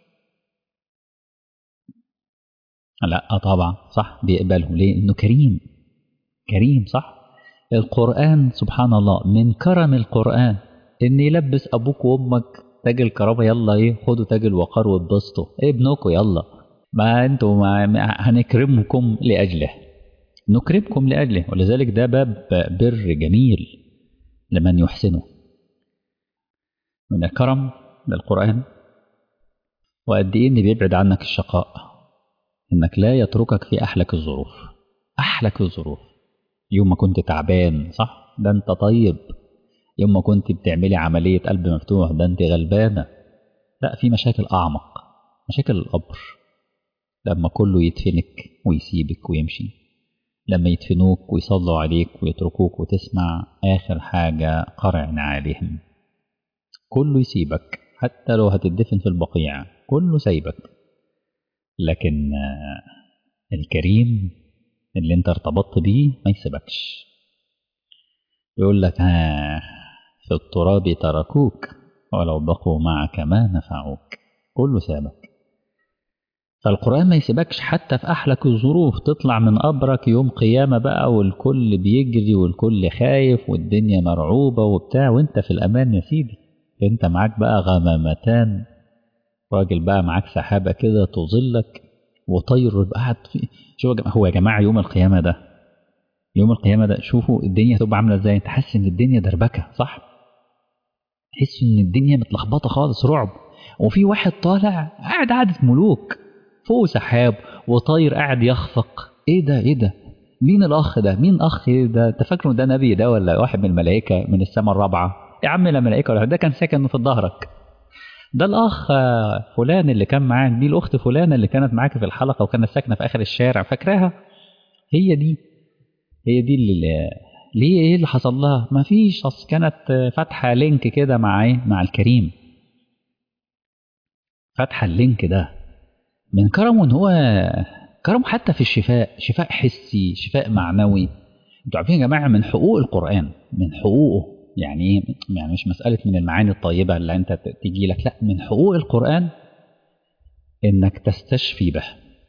لا طبعا صح، بيقبله ليه؟ انه كريم. كريم صح. القرآن سبحان الله، من كرم القرآن ان يلبس ابوك وامك تاج الكرامة. يلا ايه، خدوا تاج الوقار واتبسطوا، ايه ابنكم يلا، ما انتوا ما ما- هنكرمكم لاجله، نكرمكم لاجله. ولذلك ده باب بر جميل لمن يحسنه، من الكرم للقرآن. وقد ايه ان بيبعد عنك الشقاء، انك لا يتركك في احلك الظروف. احلك الظروف يوم ما كنت تعبان صح، ده انت طيب. يوم ما كنت بتعملي عملية قلب مفتوح، ده انت غلبانة. لا، في مشاكل أعمق، مشاكل القبر، لما كله يدفنك ويسيبك ويمشي، لما يدفنوك ويصلوا عليك ويتركوك وتسمع آخر حاجة قرع عليهم، كله يسيبك. حتى لو هتدفن في البقيع كله سايبك. لكن آه، الكريم اللي انت ارتبطت بيه ما يسيبكش. يقول لك ها في التراب تركوك ولو بقوا معك ما نفعوك، كله سابك. فالقرآن ما يسيبكش حتى في أحلك الظروف. تطلع من قبرك يوم قيامة بقى والكل بيجري والكل خايف والدنيا مرعوبة وبتاع، وانت في الأمان يا سيدي. انت معاك بقى غمامتان، راجل بقى معاك سحابة كده تظلك، وطير يبقى قاعد في. شوف يا جماعة، هو يا جماعة يوم القيامة ده، يوم القيامة ده شوفوا الدنيا هتبقى عاملة ازاي. انت حاسس ان الدنيا دربكة صح؟ تحس ان الدنيا متلخبطة خالص، رعب. وفي واحد طالع قاعد قعدة ملوك، فوق سحاب وطاير قاعد يخفق. ايه ده؟ ايه ده؟ مين الاخ ده؟ مين اخ إيه ده؟ انت فاكره ده نبي ده ولا واحد من الملائكة من السماء الرابعة؟ يا عم لا ملائكة ولا، ده كان ساكن في ظهرك. ده الاخ آه، فلان اللي كان معاك، دي الاخت فلانة اللي كانت معاك في الحلقة وكانت ساكنة في اخر الشارع، فاكراها؟ هي دي، هي دي اللي ليه. ايه اللي حصل لها؟ ما فيش، اصل كانت فاتحه لينك كده مع ايه، مع الكريم. فاتحه اللينك ده من كرمه، ان هو كرمه حتى في الشفاء، شفاء حسي، شفاء معنوي. انتوا عارفين يا جماعه من حقوق القران، من حقوقه يعني ايه؟ يعني مش مساله من المعاني الطيبه اللي انت تجي لك، لا، من حقوق القران انك تستشفي به،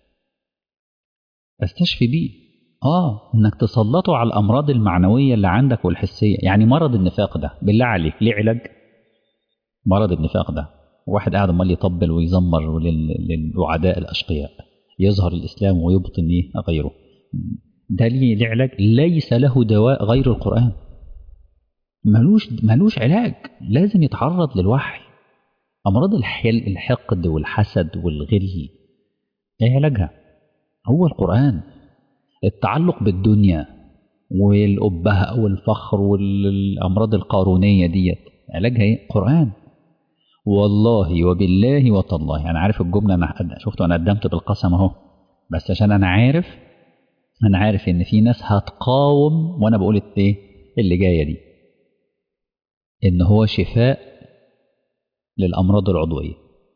تستشفي بيه. اه انك تسلطه على الامراض المعنويه اللي عندك والحسيه. يعني مرض النفاق ده بالله عليك ليه علاج؟ مرض النفاق ده واحد قاعد امال يطبل ويزمر لل- للوعداء الاشقياء، يظهر الاسلام ويبطن ايه غيره. ده ليه ليه علاج؟ ليس له دواء غير القران. ملوش ملوش علاج، لازم يتعرض للوحي. امراض الحل الحقد والحسد والغل، ايه علاجها؟ هو القران. التعلق بالدنيا والأبهة والفخر والأمراض القارونية ديت، علاجها ايه؟ قرآن. والله وبالله وتالله انا عارف الجمله، انا شفته، انا قدمت بالقسم اهو، بس عشان انا عارف، انا عارف ان في ناس هتقاوم وانا بقول ايه اللي جايه دي، ان هو شفاء للامراض العضويه.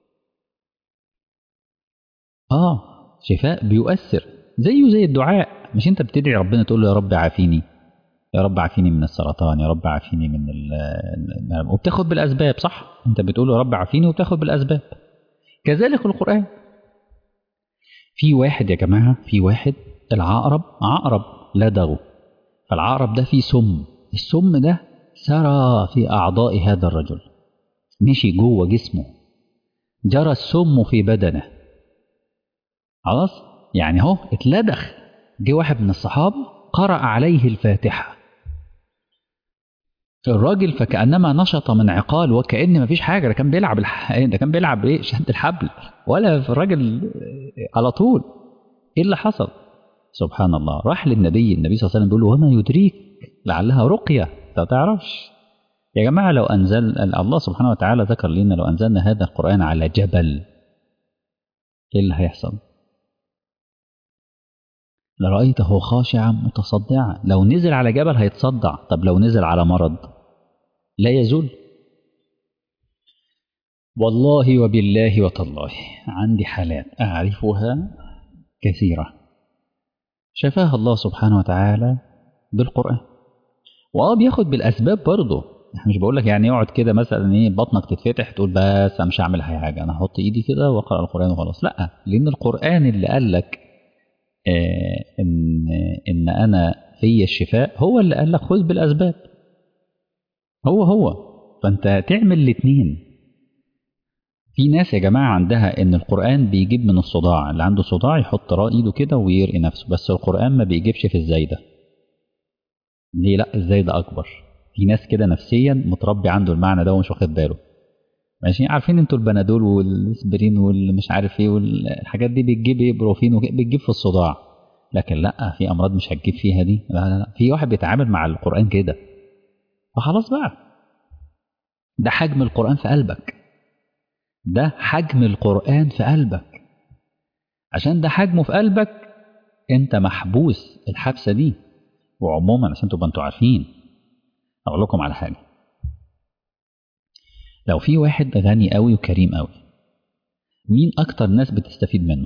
اه شفاء بيؤثر، زيه زي الدعاء. مش انت بتدعي ربنا تقول له يا رب عافيني، يا رب عافيني من السرطان، يا رب عافيني من ال ال- وبتاخد بالاسباب صح؟ انت بتقول له يا رب عافيني وبتاخد بالاسباب. كذلك القران. في واحد يا جماعة، في واحد العقرب، عقرب لدغه، فالعقرب ده فيه سم، السم ده سرى في أعضاء هذا الرجل، مشي جوه جسمه، جرى السم في بدنه، خلاص يعني هو اتلدخ. جه واحد من الصحابة قرأ عليه الفاتحة، الراجل فكأنما نشط من عقال، وكأن مفيش حاجة، ده كان بيلعب الح... ده كان بيلعب ايه شد الحبل، ولا في الراجل على طول. ايه اللي حصل؟ سبحان الله. راح للنبي، النبي صلى الله عليه وسلم بيقول له وما يدريك لعلها رقية، انت ما تعرفش. يا جماعة لو أنزل الله سبحانه وتعالى ذكر لنا لو أنزلنا هذا القرآن على جبل ايه اللي هيحصل؟ لرأيته خاشعا متصدعا. لو نزل على جبل هيتصدع، طب لو نزل على مرض لا يزول. والله وبالله وتالله عندي حالات أعرفها كثيرة شفاها الله سبحانه وتعالى بالقرآن، وآه بياخد بالأسباب برضه. مش بقول لك يعني اقعد كده مثلا ايه بطنك تتفتح تقول بس انا مش هعمل حاجه، انا هحط ايدي كده واقرا القران وخلاص. لا، لان القران اللي قال لك آه ان ان انا في الشفاء هو اللي قال لك خذ بالاسباب، هو هو. فانت تعمل الاثنين. في ناس يا جماعه عندها ان القران بيجيب من الصداع، اللي عنده صداع يحط رأي ايده كده ويرقي نفسه، بس القران ما بيجيبش في الزايده. ليه؟ لا، الزايده اكبر. في ناس كده نفسيا متربي عنده المعنى ده ومش واخد باله. ماشي، عارفين انتوا البنادول والاسبرين والمش عارف ايه والحاجات دي بتجيب ايه، بروفين وكده، بتجيب في الصداع. لكن لا، في امراض مش هتجيب فيها دي. لا لا لا، في واحد بيتعامل مع القرآن كده، فخلاص بقى. ده حجم القرآن في قلبك، ده حجم القرآن في قلبك. عشان ده حجمه في قلبك انت محبوس الحبسة دي. وعموما عشان تبقى انتوا عارفين، اقول لكم على حاجة. لو في واحد غني قوي وكريم قوي، مين اكتر ناس بتستفيد منه؟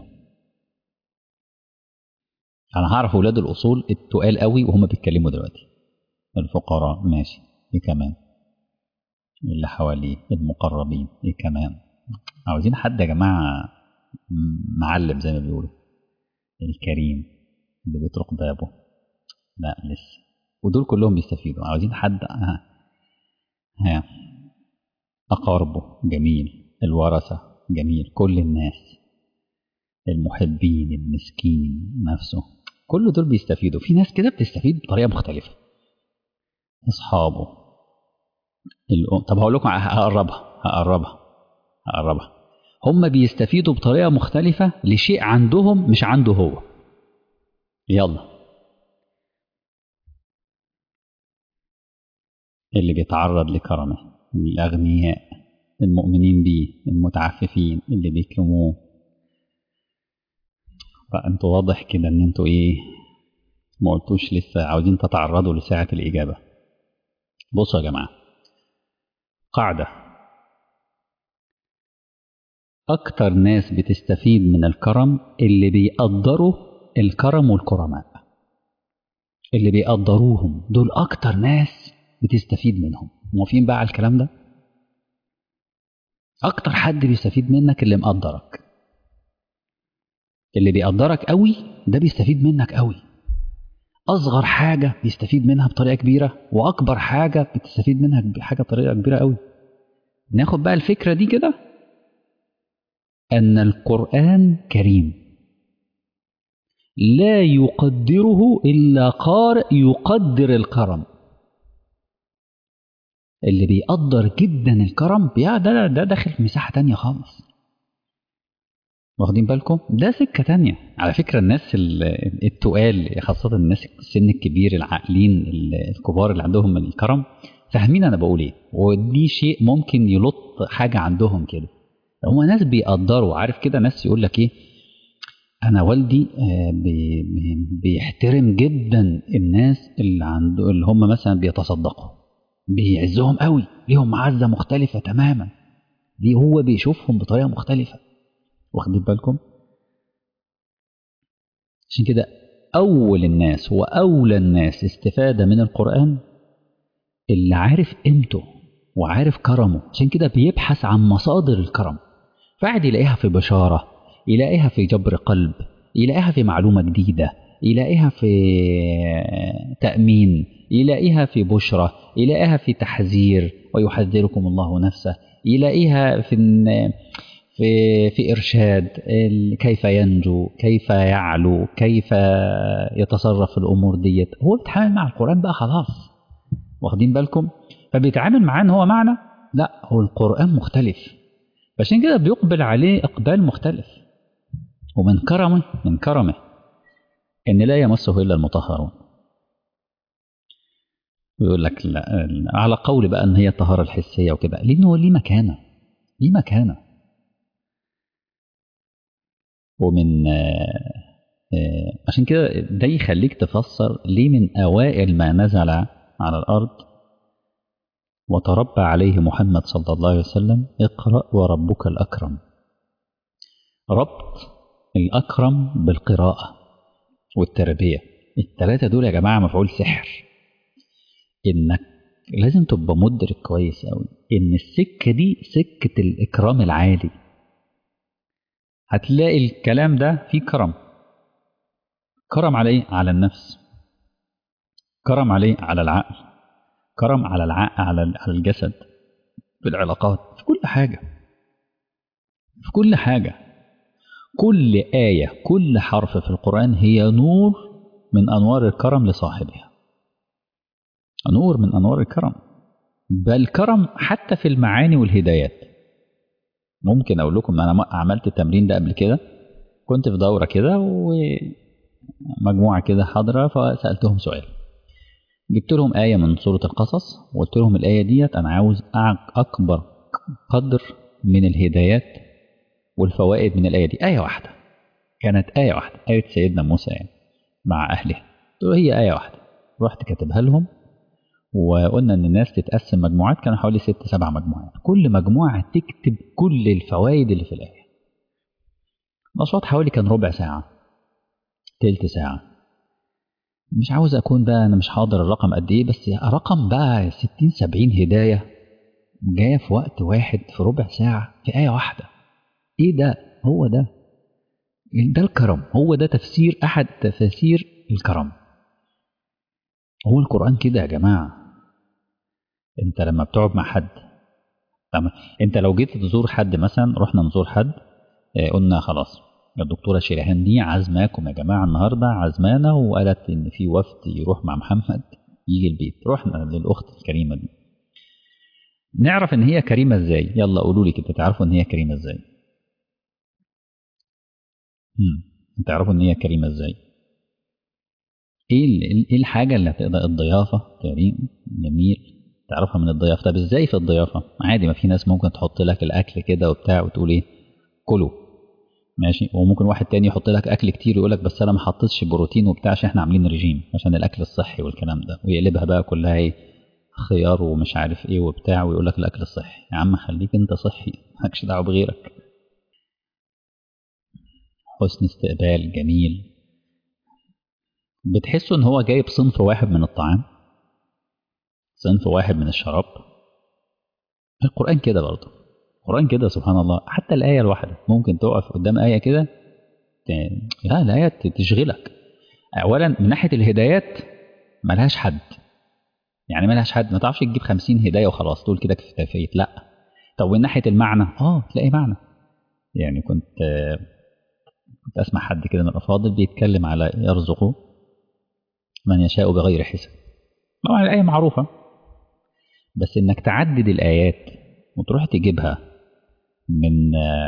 انا هعرف اولاد الاصول التقال قوي وهم بيتكلموا دلوقتي. الفقراء ماشي، ايه كمان؟ اللي حواليه المقربين، ايه كمان؟ عاوزين حد يا جماعه معلم زي ما بيقولوا، الكريم اللي بيطرق بابه. لا لسه، ودول كلهم بيستفيدوا. عاوزين حد ها, ها. اقاربه جميل، الورثه جميل، كل الناس، المحبين، المسكين نفسه، كل دول بيستفيدوا. في ناس كده بتستفيد بطريقه مختلفه، اصحابه. الأم. طب هقول لكم، هقربها هقربها هقربها هم بيستفيدوا بطريقه مختلفه لشيء عندهم مش عنده هو. يلا، اللي بيتعرض لكرمه، الاغنياء، المؤمنين بيه، المتعففين اللي بيكرموه. فانتوا واضح كده ان انتوا ايه، ما قلتوش لسه عاوزين تتعرضوا لساعه الاجابه. بصوا يا جماعه، قاعده: أكتر ناس بتستفيد من الكرم اللي بيقدروا الكرم والكرماء، اللي بيقدروهم دول أكتر ناس بتستفيد منهم. موافقين بقى على الكلام ده؟ أكتر حد بيستفيد منك اللي مقدرك، اللي بيقدرك قوي ده بيستفيد منك قوي. أصغر حاجة بيستفيد منها بطريقة كبيرة، وأكبر حاجة بتستفيد منها بحاجة بطريقة كبيرة قوي. ناخد بقى الفكرة دي كده، أن القرآن كريم لا يقدره إلا قارئ يقدر الكرم. اللي بيقدر جدا الكرم ده ده داخل في مساحة تانية خالص. واخدين بالكم؟ ده سكة تانية. على فكرة الناس التقال، خاصة الناس السن الكبير العاقلين الكبار اللي عندهم الكرم، فاهمين أنا بقول إيه، ودي شيء ممكن يلط حاجة عندهم كده. هو ناس بيقدروا، عارف كده، ناس يقول لك إيه، أنا والدي بيحترم جدا الناس اللي عنده اللي هم مثلا بيتصدقوا، بيعزهم قوي، ليهم معزة مختلفة تماما، دي هو بيشوفهم بطريقة مختلفة. واخدين بالكم؟ عشان كده أول الناس وأولى الناس استفادة من القرآن اللي عارف قيمته وعارف كرمه. عشان كده بيبحث عن مصادر الكرم، فقعد يلاقيها في بشارة، يلاقيها في جبر قلب، يلاقيها في معلومة جديدة، يلاقيها في تأمين، يلاقيها في بشرة، يلاقيها في تحذير ويحذركم الله نفسه، يلاقيها في في في إرشاد كيف ينجو، كيف يعلو، كيف يتصرف في الأمور ديت. هو بيتعامل مع القرآن بقى خلاص، واخدين بالكم؟ فبيتعامل معاه إن هو معنى، لا هو القرآن مختلف، عشان كده بيقبل عليه إقبال مختلف. ومن كرمه من كرمه إن لا يمسه إلا المطهرون. ويقول لك لا، على قول بقى إن هي الطهارة الحسية وكده، لأنه ليه مكانة، ليه مكانة. ومن عشان كده ده يخليك تفسر ليه من أوائل ما نزل على الأرض وتربى عليه محمد صلى الله عليه وسلم اقرأ وربك الأكرم. ربط الأكرم بالقراءة والتربية، الثلاثة دول يا جماعة مفعول سحر. إنك لازم تبقى مدرك كويس أوي إن السكة دي سكة الإكرام العالي. هتلاقي الكلام ده فيه كرم. كرم على إيه؟ على النفس. كرم عليه على العقل. كرم على العقل على الجسد، في العلاقات، في كل حاجة، في كل حاجة. كل آية، كل حرف في القرآن هي نور من أنوار الكرم لصاحبها. نور من أنوار الكرم، بل كرم حتى في المعاني والهدايات. ممكن أقول لكم أنا عملت التمرين ده قبل كده. كنت في دورة كده ومجموعة كده حاضرة، فسألتهم سؤال. جبت لهم آية من سورة القصص وقلت لهم الآية ديت أنا عاوز أكبر قدر من الهدايات والفوائد من الآية دي. آية واحدة، كانت آية واحدة، آية سيدنا موسى يعني مع أهله. قلت له هي آية واحدة. رحت كاتبها لهم، وقلنا إن الناس تتقسم مجموعات، كانوا حوالي ست سبع مجموعات، كل مجموعة تكتب كل الفوائد اللي في الآية. نشاط حوالي كان ربع ساعة، تلت ساعة. مش عاوز أكون بقى أنا مش حاضر الرقم قد إيه، بس رقم بقى ستين سبعين هداية جاية في وقت واحد في ربع ساعة في آية واحدة. إيه ده؟ هو ده ده الكرم. هو ده تفسير أحد تفاسير الكرم. هو القرآن كده يا جماعة. أنت لما بتقعد مع حد، لما أنت لو جيت تزور حد مثلا، رحنا نزور حد، قلنا خلاص الدكتورة شيريهان دي عزماكم يا جماعة النهاردة، عزمانا وقالت إن في وفد يروح مع محمد يجي البيت. رحنا للأخت الكريمة دي، نعرف إن هي كريمة إزاي؟ يلا قولوا لي كده، تعرفوا إن هي كريمة إزاي؟ امم تعرفوا إن هي كريمة إزاي؟ إيه إيه الحاجة اللي هتقدر؟ الضيافة. كريم جميل، تعرفها من الضيافة. طب إزاي في الضيافة؟ عادي، ما في ناس ممكن تحط لك الأكل كده وبتاع وتقول إيه كله ماشي، وممكن واحد تاني يحط لك اكل كتير ويقول لك بس انا ما حطيتش بروتين وبتاع عشان احنا عاملين ريجيم عشان الاكل الصحي والكلام ده، ويقلبها بقى كلها ايه خيار ومش عارف ايه وبتاع، ويقول لك الاكل الصحي. يا عم خليك انت صحي، مالكش دعوه بغيرك. حسن استقبال جميل، بتحسوا ان هو جايب صنف واحد من الطعام، صنف واحد من الشراب. القران كده برضه، القران كده سبحان الله. حتى الايه الواحده ممكن تقف قدام ايه كده، لا الايه تشغلك. اولا من ناحيه الهدايات ملهاش حد، يعني ملهاش حد، ما تعرفش تجيب خمسين هدايه وخلاص تقول كده كفايت، لا. طب من ناحيه المعنى، اه تلاقي معنى. يعني كنت كنت اسمع حد كده من الافاضل بيتكلم على يرزق من يشاء بغير حساب. طبعا الايه معروفه، بس انك تعدد الايات وتروح تجيبها من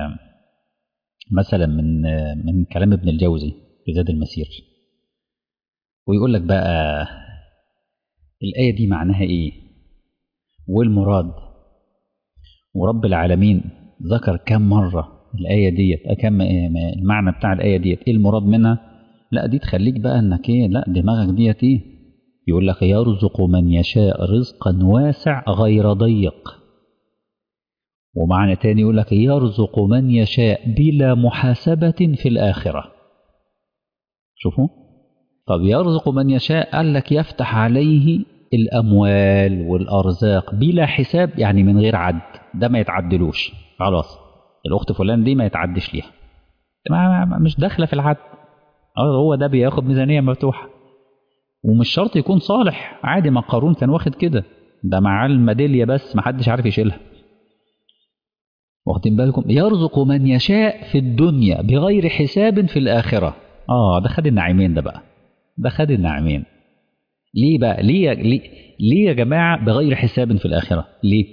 مثلا من من كلام ابن الجوزي في زاد المسير، ويقول لك بقى الايه دي معناها ايه والمراد، ورب العالمين ذكر كم مرة الآية ديت، كم المعنى بتاع الآية ديت، إيه المراد منها. لا دي تخليك بقى إنك إيه، لا دماغك ديت إيه. يقول لك يرزق من يشاء رزقا واسع غير ضيق. ومعنى تاني يقول لك يرزق من يشاء بلا محاسبة في الآخرة. شوفوا، طب يرزق من يشاء قال لك يفتح عليه الأموال والأرزاق بلا حساب، يعني من غير عد، ده ما يتعدلوش خلاص. الأخت فلان دي ما يتعدش ليها، ما مش داخلة في العد. هو ده بياخد ميزانية مفتوحة، ومش شرط يكون صالح، عادي. ما قارون كان واخد كده، ده معاه الميدالية بس ما حدش عارف يشيلها. واخدين بالكم؟ يرزق من يشاء في الدنيا بغير حساب في الآخرة. اه ده خد النعيمين، ده بقى ده خد النعيمين. ليه بقى؟ ليه ليه ليه يا جماعة بغير حساب في الآخرة؟ ليه؟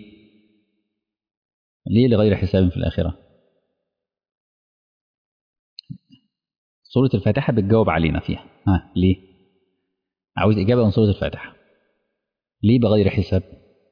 ليه لغير حساب في الآخرة؟ سورة الفاتحة بتجاوب علينا فيها. ها ليه؟ عاوز إجابة من سورة الفاتحة. ليه بغير حساب؟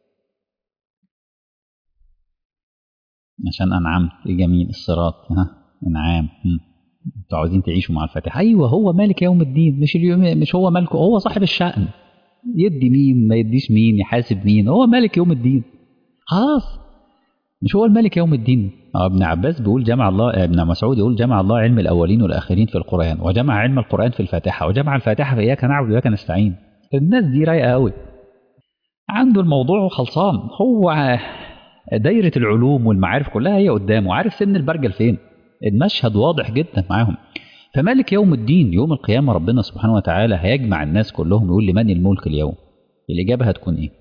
عشان أنعمت. جميل. الصراط. ها إنعام. انتوا عاوزين تعيشوا مع الفاتحة. أيوه هو مالك يوم الدين، مش اليوم، مش هو مالكه، هو صاحب الشأن. يدي مين ما يديش مين، يحاسب مين، هو مالك يوم الدين. خلاص مش هو الملك يوم الدين. ابن عباس بيقول جمع الله، ابن مسعود يقول جمع الله علم الأولين والآخرين في القرآن، وجمع علم القرآن في الفاتحة، وجمع الفاتحة في إياك نعبد وإياك نستعين. الناس دي رايقة قوي، عنده الموضوع خلصان. هو دايرة العلوم والمعارف كلها هي قدامه، عارف سن البرجل فين. المشهد واضح جدا معاهم. فمالك يوم الدين، يوم القيامة ربنا سبحانه وتعالى هيجمع الناس كلهم يقول لمن الملك اليوم. الإجابة هتكون إيه؟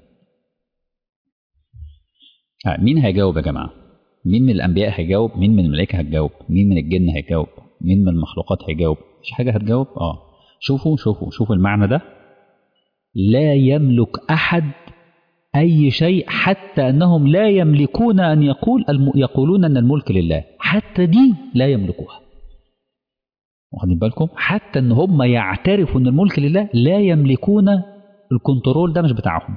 مين هيجاوب يا جماعة؟ مين من الأنبياء هيجاوب؟ مين من الملائكة هتجاوب؟ مين من الجن هيجاوب؟ مين من المخلوقات هيجاوب؟ مش حاجة هتجاوب؟ آه شوفوا شوفوا شوفوا المعنى ده. لا يملك أحد أي شيء، حتى أنهم لا يملكون أن يقول الم... يقولون أن الملك لله، حتى دي لا يملكوها. واخدين بالكم؟ حتى أن هم يعترفوا أن الملك لله لا يملكون الكنترول ده، مش بتاعهم.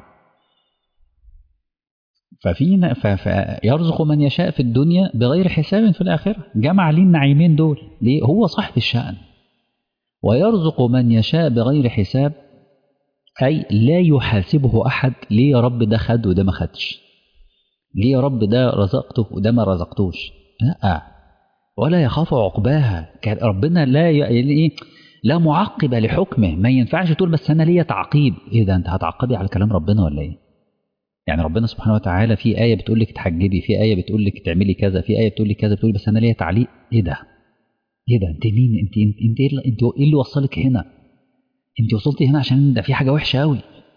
ففينا فيرزق من يشاء في الدنيا بغير حساب في الآخرة. جمع لي النعيمين دول ليه؟ هو صاحب الشأن. ويرزق من يشاء بغير حساب، أي لا يحاسبه أحد. ليه يا رب ده خد وده ما خدش؟ ليه يا رب ده رزقته وده ما رزقتوش؟ لا، ولا يخاف عقباها. كان ربنا لا ي... لا معقب لحكمه. ما ينفعش تقول بس أنا ليا تعقيب. إيه ده؟ أنت هتعقبي على كلام ربنا ولا إيه؟ يعني ربنا سبحانه وتعالى في آية بتقول لك تحجبي، في آية بتقول لك تعملي كذا، في آية بتقول لك كذا، بتقول بس أنا ليا تعليق. إيه ده؟ إيه ده؟ أنت مين؟ أنت أنت أنت إيه اللي, انت إيه اللي وصلك هنا؟ أنت وصلتي هنا عشان ده في حاجة وحشة أوي.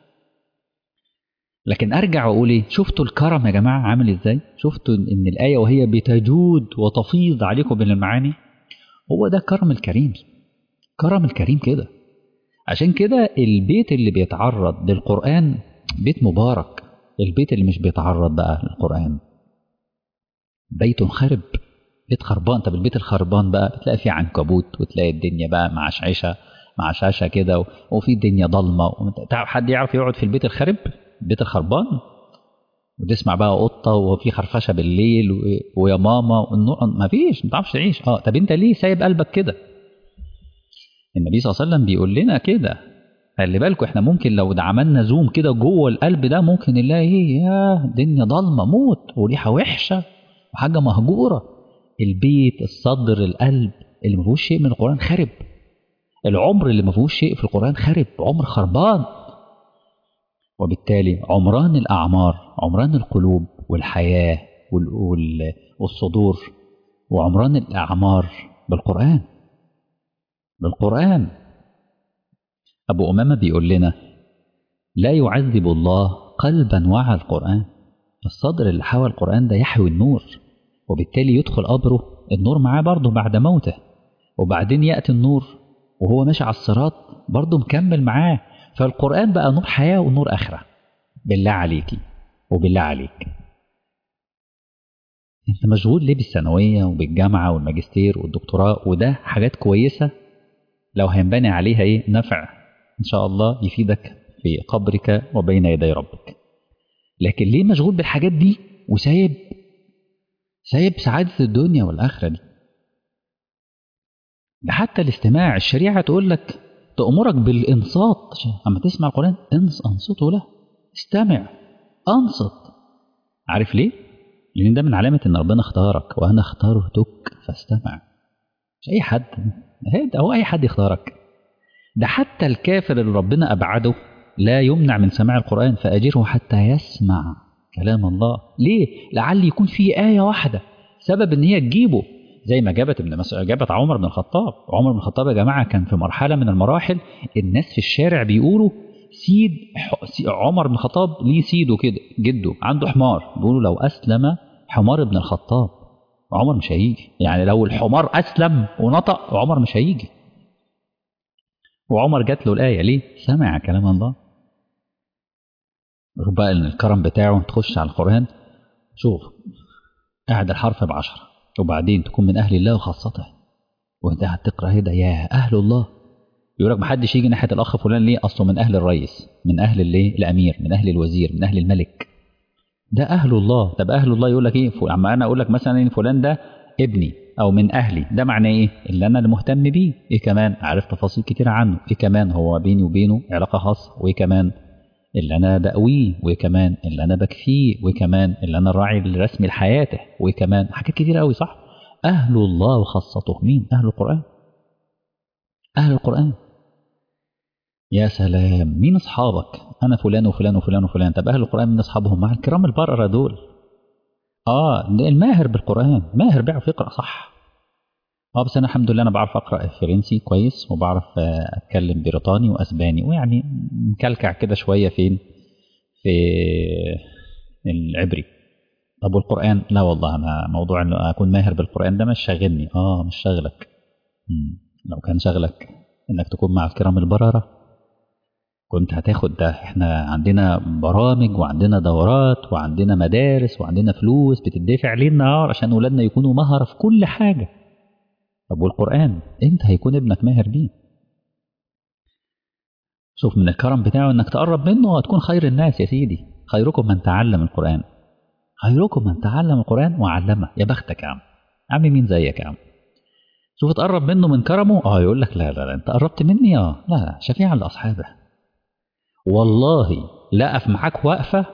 لكن أرجع وأقول إيه؟ شفتوا الكرم يا جماعة عامل إزاي؟ شفتوا إن الآية وهي بتجود وتفيض عليكم من المعاني؟ هو ده كرم الكريم. كرم الكريم كده. عشان كده البيت اللي بيتعرض للقرآن بيت مبارك. البيت اللي مش بيتعرض بقى للقرآن بيت خرب، بيت خربان. طب البيت الخربان بقى بتلاقي فيه عنكبوت، وتلاقي الدنيا بقى مع شعشة مع شاشة كده، وفي الدنيا ضلمة. حد يعرف يقعد في البيت الخرب، البيت الخربان، وتسمع بقى قطة وفي خرفشة بالليل و... ويا ماما والنور؟ ما فيش، ما تعرفش تعيش. اه طب انت ليه سايب قلبك كده؟ النبي صلى الله عليه وسلم بيقول لنا كده. خلي بالكوا احنا ممكن لو عملنا زوم كده جوه القلب ده ممكن نلاقي ايه؟ يا الدنيا ضلمه موت وريحه وحشه وحاجه مهجوره. البيت، الصدر، القلب اللي ما فيهوش شيء من القران خرب. العمر اللي ما فيهوش شيء في القران خرب، عمر خربان. وبالتالي عمران الاعمار، عمران القلوب والحياه والصدور، وعمران الاعمار بالقران. بالقران. أبو أمامة بيقول لنا لا يعذب الله قلبا وعى القرآن. الصدر اللي حوى القرآن ده يحوي النور، وبالتالي يدخل قبره النور معاه برضه بعد موته، وبعدين يأتي النور وهو ماشي على الصراط برضه مكمل معاه. فالقرآن بقى نور حياة ونور آخرة. بالله عليكي وبالله عليك، انت مشغول ليه بالثانوية وبالجامعة والماجستير والدكتوراه؟ وده حاجات كويسة لو هينبني عليها ايه نفع ان شاء الله يفيدك في قبرك وبين يدي ربك. لكن ليه مشغول بالحاجات دي وسايب سايب سعادة الدنيا والآخرة دي؟ ده حتى الاستماع، الشريعة تقول لك تأمرك بالإنصات. أما تسمع القرآن انص أنصته له، استمع أنصت. عارف ليه؟ لأن ده من علامة إن ربنا اختارك، وأنا اخترتك فاستمع. مش أي حد، هو أي حد يختارك. ده حتى الكافر اللي ربنا أبعده لا يمنع من سماع القرآن، فأجره حتى يسمع كلام الله. ليه؟ لعل يكون في آية واحدة سبب إن هي تجيبه، زي ما جابت ابن مس... جابت عمر بن الخطاب. عمر بن الخطاب يا جماعة كان في مرحلة من المراحل الناس في الشارع بيقولوا سيد عمر بن الخطاب ليه سيده كده، جده عنده حمار، بيقولوا لو أسلم حمار ابن الخطاب عمر مش هيجي. يعني لو الحمار أسلم ونطق عمر مش هيجي. وعمر جات له الآية ليه؟ سمع كلام الله. شوف بقى الكرم بتاعه، تخش على القرآن شوف قاعد الحرف بعشرة وبعدين تكون من أهل الله وخاصته وانت قاعد تقرأ هدا يا أهل الله. يقول لك محدش يجي ناحية الأخ فلان ليه؟ أصله من أهل الرئيس، من أهل الايه؟ الأمير، من أهل الوزير، من أهل الملك. ده أهل الله. طب أهل الله يقول لك إيه؟ أما أنا أقول لك مثلا إن فلان ده ابني أو من أهلي، ده معناه إيه؟ اللي أنا اللي مهتم بيه. إيه كمان؟ عارف تفاصيل كتير عنه. إيه كمان؟ هو بيني وبينه علاقة خاصة. وإيه كمان؟ اللي أنا بقويه. وإيه كمان؟ اللي أنا بكفيه. وإيه كمان؟ اللي أنا الراعي الرسمي لحياته. وإيه كمان؟ حاجات كتير أوي صح؟ أهل الله وخاصته مين؟ أهل القرآن. أهل القرآن. يا سلام، مين أصحابك؟ أنا فلان وفلان وفلان وفلان. طب أهل القرآن من أصحابهم؟ مع الكرام البررة دول. آه الماهر بالقرآن، ماهر بيعرف يقرأ صح. آه بس أنا الحمد لله أنا بعرف أقرأ فرنسي كويس، وبعرف أتكلم بريطاني وأسباني، ويعني مكلكع كده شوية فين في العبري. طب والقرآن؟ لا والله أنا موضوع إنه أكون ماهر بالقرآن ده مش شاغلني. آه مش شاغلك. لو كان شاغلك إنك تكون مع الكرام البررة كنت هتاخد ده. احنا عندنا برامج وعندنا دورات وعندنا مدارس وعندنا فلوس بتدفع ليل نهار عشان ولادنا يكونوا مهرة في كل حاجة. طب والقرآن انت هيكون ابنك ماهر بيه. شوف من الكرم بتاعه انك تقرب منه وهتكون خير الناس يا سيدي. خيركم من تعلم القرآن. خيركم من تعلم القرآن وعلمه. يا بختك يا عم. عم مين زيك يا عم؟ شوف تقرب منه من كرمه اه يقول لك لا لا لا انت قربت مني اه لا لا شفيعا لأصحابه. والله لا أقف معاك وقفة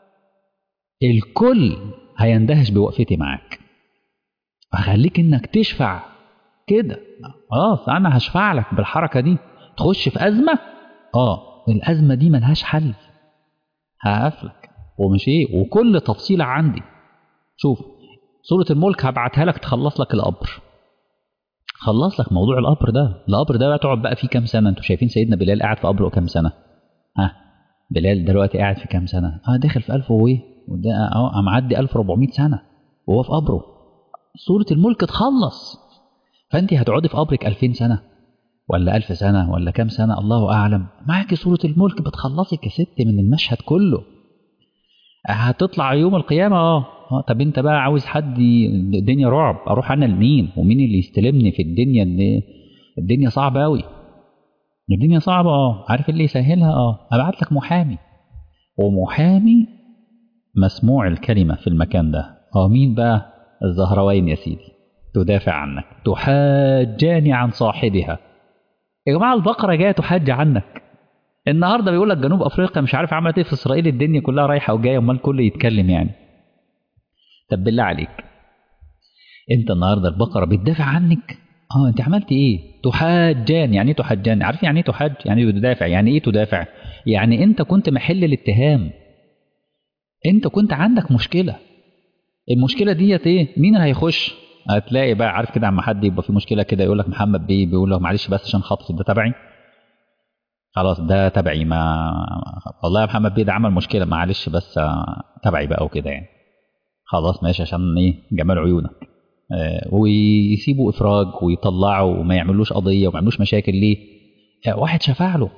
الكل هيندهش بوقفتي معاك. أخليك إنك تشفع كده. اه أنا هشفع لك بالحركة دي. تخش في أزمة اه الأزمة دي ملهاش حل. هقفلك ومش إيه وكل تفصيلة عندي. شوف سورة الملك هبعتها لك تخلص لك القبر. خلص لك موضوع القبر ده. القبر ده تقعد بقى فيه كام سنة؟ انتوا شايفين سيدنا بلال قاعد في قبره كام سنة؟ ها بلال دلوقتي قاعد في كام سنة؟ اه داخل في ألف وإيه؟ وده اه معدي ألف وأربعمائة سنة وهو في قبره. سورة الملك تخلص. فأنت هتقعدي في قبرك ألفين سنة ولا ألف سنة ولا كام سنة الله أعلم. معاكي سورة الملك بتخلصك يا ست من المشهد كله. هتطلع يوم القيامة اه طب أنت بقى عاوز حد الدنيا رعب أروح أنا لمين؟ ومين اللي يستلمني في الدنيا؟ اللي الدنيا صعبة أوي. الدنيا صعبة اه عارف اللي يسهلها اه أبعت لك محامي. ومحامي مسموع الكلمة في المكان ده. اه مين بقى؟ الزهروين يا سيدي. تدافع عنك. تحاجاني عن صاحبها. يا جماعة البقرة جاية تحاج عنك. النهاردة بيقول لك جنوب أفريقيا مش عارف عملت ايه في إسرائيل. الدنيا كلها رايحة وجاية امال الكل يتكلم يعني. طب بالله عليك انت النهاردة البقرة بتدافع عنك. اه انت عملت ايه؟ تحاجان. يعني ايه تحاجان؟ عارف يعني ايه تحاج؟ يعني ايه تدافع؟ يعني ايه تدافع؟ يعني انت كنت محل الاتهام. انت كنت عندك مشكلة. المشكلة ديت ايه؟ مين اللي هيخش؟ هتلاقي بقى عارف كده عم حد يبقى في مشكلة كده يقول لك محمد بيه بيقول له معلش بس عشان خاطر ده تبعي. خلاص ده تبعي ما والله يا محمد بيه ده عمل مشكلة معلش بس تبعي بقى وكده يعني. خلاص ماشي عشان ايه؟ جمال عيونك. آه ويسيبوا افراج ويطلعوا وما يعملوش قضية وما يعملوش مشاكل ليه؟ آه واحد شفع له.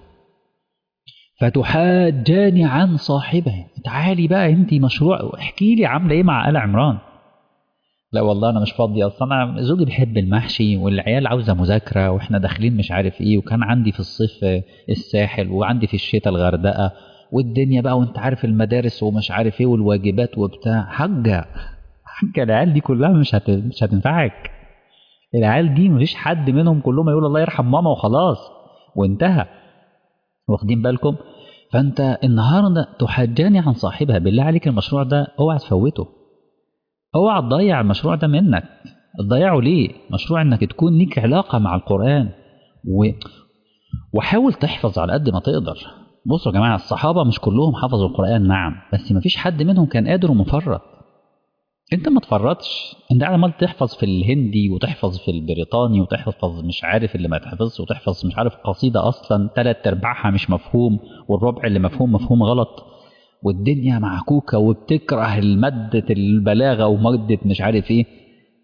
فتحاجاني عن صاحبها. تعالي بقى انت مشروع احكي لي عامله ايه مع آل عمران. لا والله انا مش فاضي اصلا انا زوجي بيحب المحشي والعيال عاوزه مذاكره واحنا داخلين مش عارف ايه وكان عندي في الصيف الساحل وعندي في الشتاء الغردقه والدنيا بقى وانت عارف المدارس ومش عارف ايه والواجبات وبتاع. حاجه حاجه العيال دي كلها مش هت... مش هتنفعك. العيال دي مفيش حد منهم كلهم يقول الله يرحم ماما وخلاص وانتهى. واخدين بالكم؟ فانت النهارده تحاجاني عن صاحبها. بالله عليك المشروع ده اوعى تفوته. اوعى تضيع المشروع ده منك. تضيعه ليه؟ مشروع انك تكون ليك علاقة مع القرآن و... وحاول تحفظ على قد ما تقدر. بصوا يا جماعة الصحابة مش كلهم حفظوا القرآن نعم بس ما فيش حد منهم كان قادر ومفرط. انت ما تفرطش. انت عمال تحفظ في الهندي وتحفظ في البريطاني وتحفظ مش عارف اللي ما تحفظش وتحفظ مش عارف قصيدة اصلا ثلاث ارباعها مش مفهوم والربع اللي مفهوم مفهوم غلط. والدنيا معكوكة وبتكره المادة البلاغة ومادة مش عارف ايه.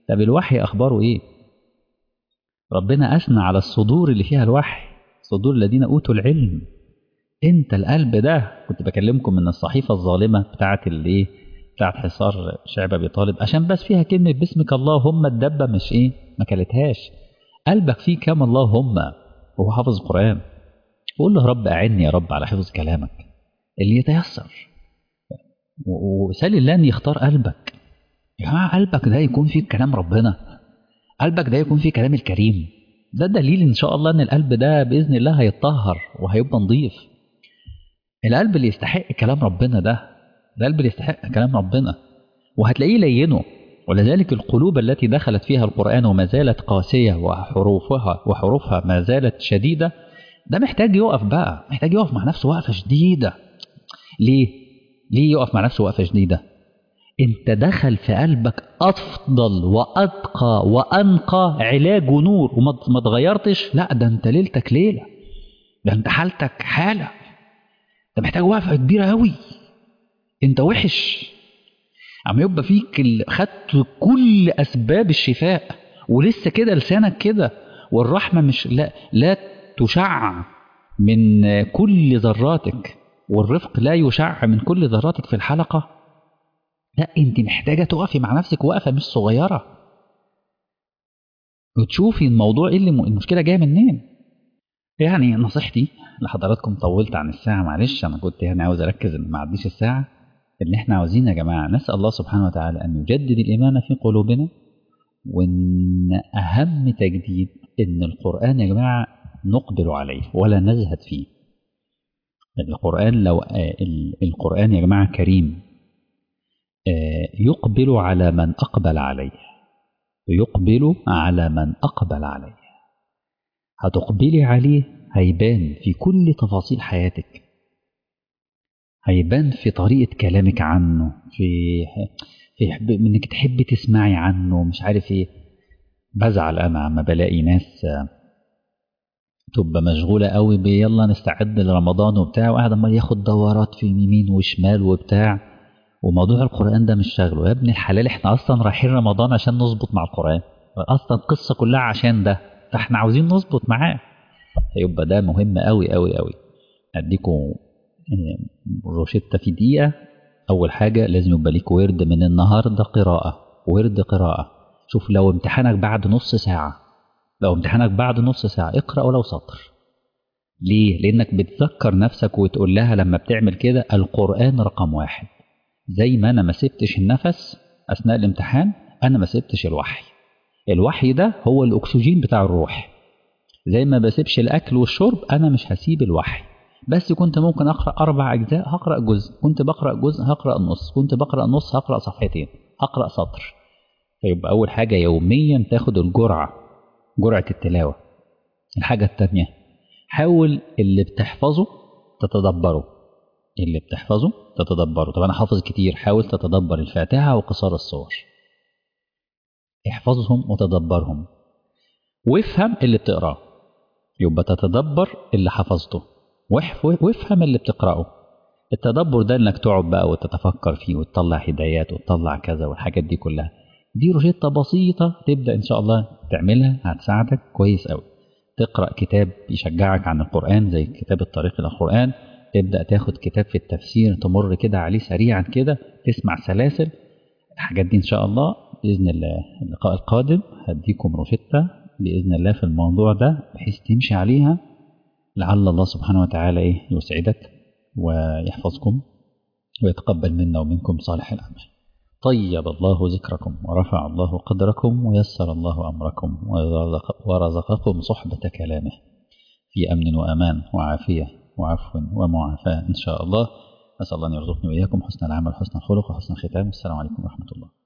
طب الوحي أخباره إيه؟ ربنا أثنى على الصدور اللي فيها الوحي، صدور الذين أوتوا العلم. أنت القلب ده، كنت بكلمكم من الصحيفة الظالمة بتاعة الإيه؟ بتاعة حصار شعب أبي طالب، عشان بس فيها كلمة باسمك اللهم، الدبة مش إيه؟ ما كلتهاش. قلبك فيه كام اللهم، وهو حافظ القرآن. قول له رب أعني يا رب على حفظ كلامك اللي يتيسر، وسال الله أن يختار قلبك. يا جماعة قلبك ده يكون فيه كلام ربنا، قلبك ده يكون فيه كلام الكريم. ده دليل إن شاء الله أن القلب ده بإذن الله هيتطهر وهيبقى نظيف. القلب اللي يستحق كلام ربنا ده، القلب اللي يستحق كلام ربنا، وهتلاقيه لينه. ولذلك القلوب التي دخلت فيها القرآن وما زالت قاسية وحروفها وحروفها ما زالت شديدة، ده محتاج يقف بقى، محتاج يقف مع نفسه وقفة شديدة. ليه؟ ليه يقف مع نفسه وقفة شديدة؟ انت دخل في قلبك افضل واتقى وانقى علاج ونور وما اتغيرتش، لا ده انت ليلتك ليلة، ده انت حالتك حالة، ده محتاج وقفة كبيرة قوي. انت وحش عم يبقى فيك ال... خدت كل اسباب الشفاء ولسه كده لسانك كده، والرحمة مش لا لا تشع من كل ذراتك، والرفق لا يشع من كل ذراتك في الحلقة. لا انت محتاجة تقفي مع نفسك وقفة مش صغيرة، وتشوفي الموضوع ايه اللي م... المشكلة جاية منين. يعني نصيحتي لحضراتكم، طولت عن الساعة معلش، انا كنت يعني عاوز اركز ان ما عديش الساعة. اللي احنا عاوزين يا جماعة نسأل الله سبحانه وتعالى ان يجدد الايمان في قلوبنا، وان اهم تجديد ان القرآن يا جماعة نقبل عليه ولا نزهد فيه. القرآن لو القرآن يا جماعة كريم، يقبل على من أقبل عليه، يقبل على من أقبل عليه. هتقبلي عليه هيبان في كل تفاصيل حياتك، هيبان في طريقة كلامك عنه، في في انك تحبي تسمعي عنه، مش عارف ايه. بزعل انا عما بلاقي ناس تبقى مشغولة قوي بيلا نستعد لرمضان وبتاع، وقاعد عمال ياخد دورات في يمين وشمال وبتاع، وموضوع القرآن ده مش شغله. يا ابن الحلال احنا اصلا رايحين رمضان عشان نظبط مع القرآن، اصلا القصة كلها عشان ده، فاحنا عاوزين نظبط معاه. هيبقى ده مهم قوي قوي قوي. اديكم روشتة في دقيقة. اول حاجة لازم يبقى ليك ورد من النهاردة قراءة، ورد قراءة. شوف لو امتحانك بعد نص ساعة، لو امتحانك بعد نص ساعة اقرأ ولو سطر. ليه؟ لانك بتذكر نفسك وتقول لها لما بتعمل كده القرآن رقم واحد. زي ما انا ما سبتش النفس اثناء الامتحان، انا ما سبتش الوحي. الوحي ده هو الاكسجين بتاع الروح. زي ما بسيبش الاكل والشرب، انا مش هسيب الوحي. بس كنت ممكن اقرا اربع اجزاء هقرا جزء، كنت بقرا جزء هقرا نص، كنت بقرا نص هقرا صفحتين، هقرا سطر. فيبقى اول حاجه يوميا تاخد الجرعه، جرعه التلاوه. الحاجه الثانيه حاول اللي بتحفظه تتدبره، اللي بتحفظه تتدبره. طب انا حافظ كتير، حاول تتدبر الفاتحه وقصار الصور، احفظهم وتدبرهم، وافهم اللي بتقراه. يبقى تتدبر اللي حفظته وافهم اللي بتقراه. التدبر ده انك تقعد بقى وتتفكر فيه وتطلع هدايات وتطلع كذا والحاجات دي كلها. دي روشتة بسيطة تبدأ ان شاء الله تعملها، هتساعدك كويس قوي. تقرأ كتاب يشجعك عن القرآن زي كتاب الطريق إلى القرآن، تبدأ تاخد كتاب في التفسير تمر كده عليه سريعا كده، تسمع سلاسل. الحاجات دي ان شاء الله بإذن الله اللقاء القادم هديكم روشتة بإذن الله في الموضوع ده بحيث تمشي عليها. لعل الله سبحانه وتعالى إيه يسعدك ويحفظكم ويتقبل منا ومنكم صالح الأعمال. طيب الله ذكركم ورفع الله قدركم ويسر الله أمركم ورزقكم صحبة كلامه في أمن وأمان وعافية وعفو ومعافاة إن شاء الله. أسأل الله أن يرزقني وإياكم حسن العمل حسن الخلق وحسن الختام. السلام عليكم ورحمة الله.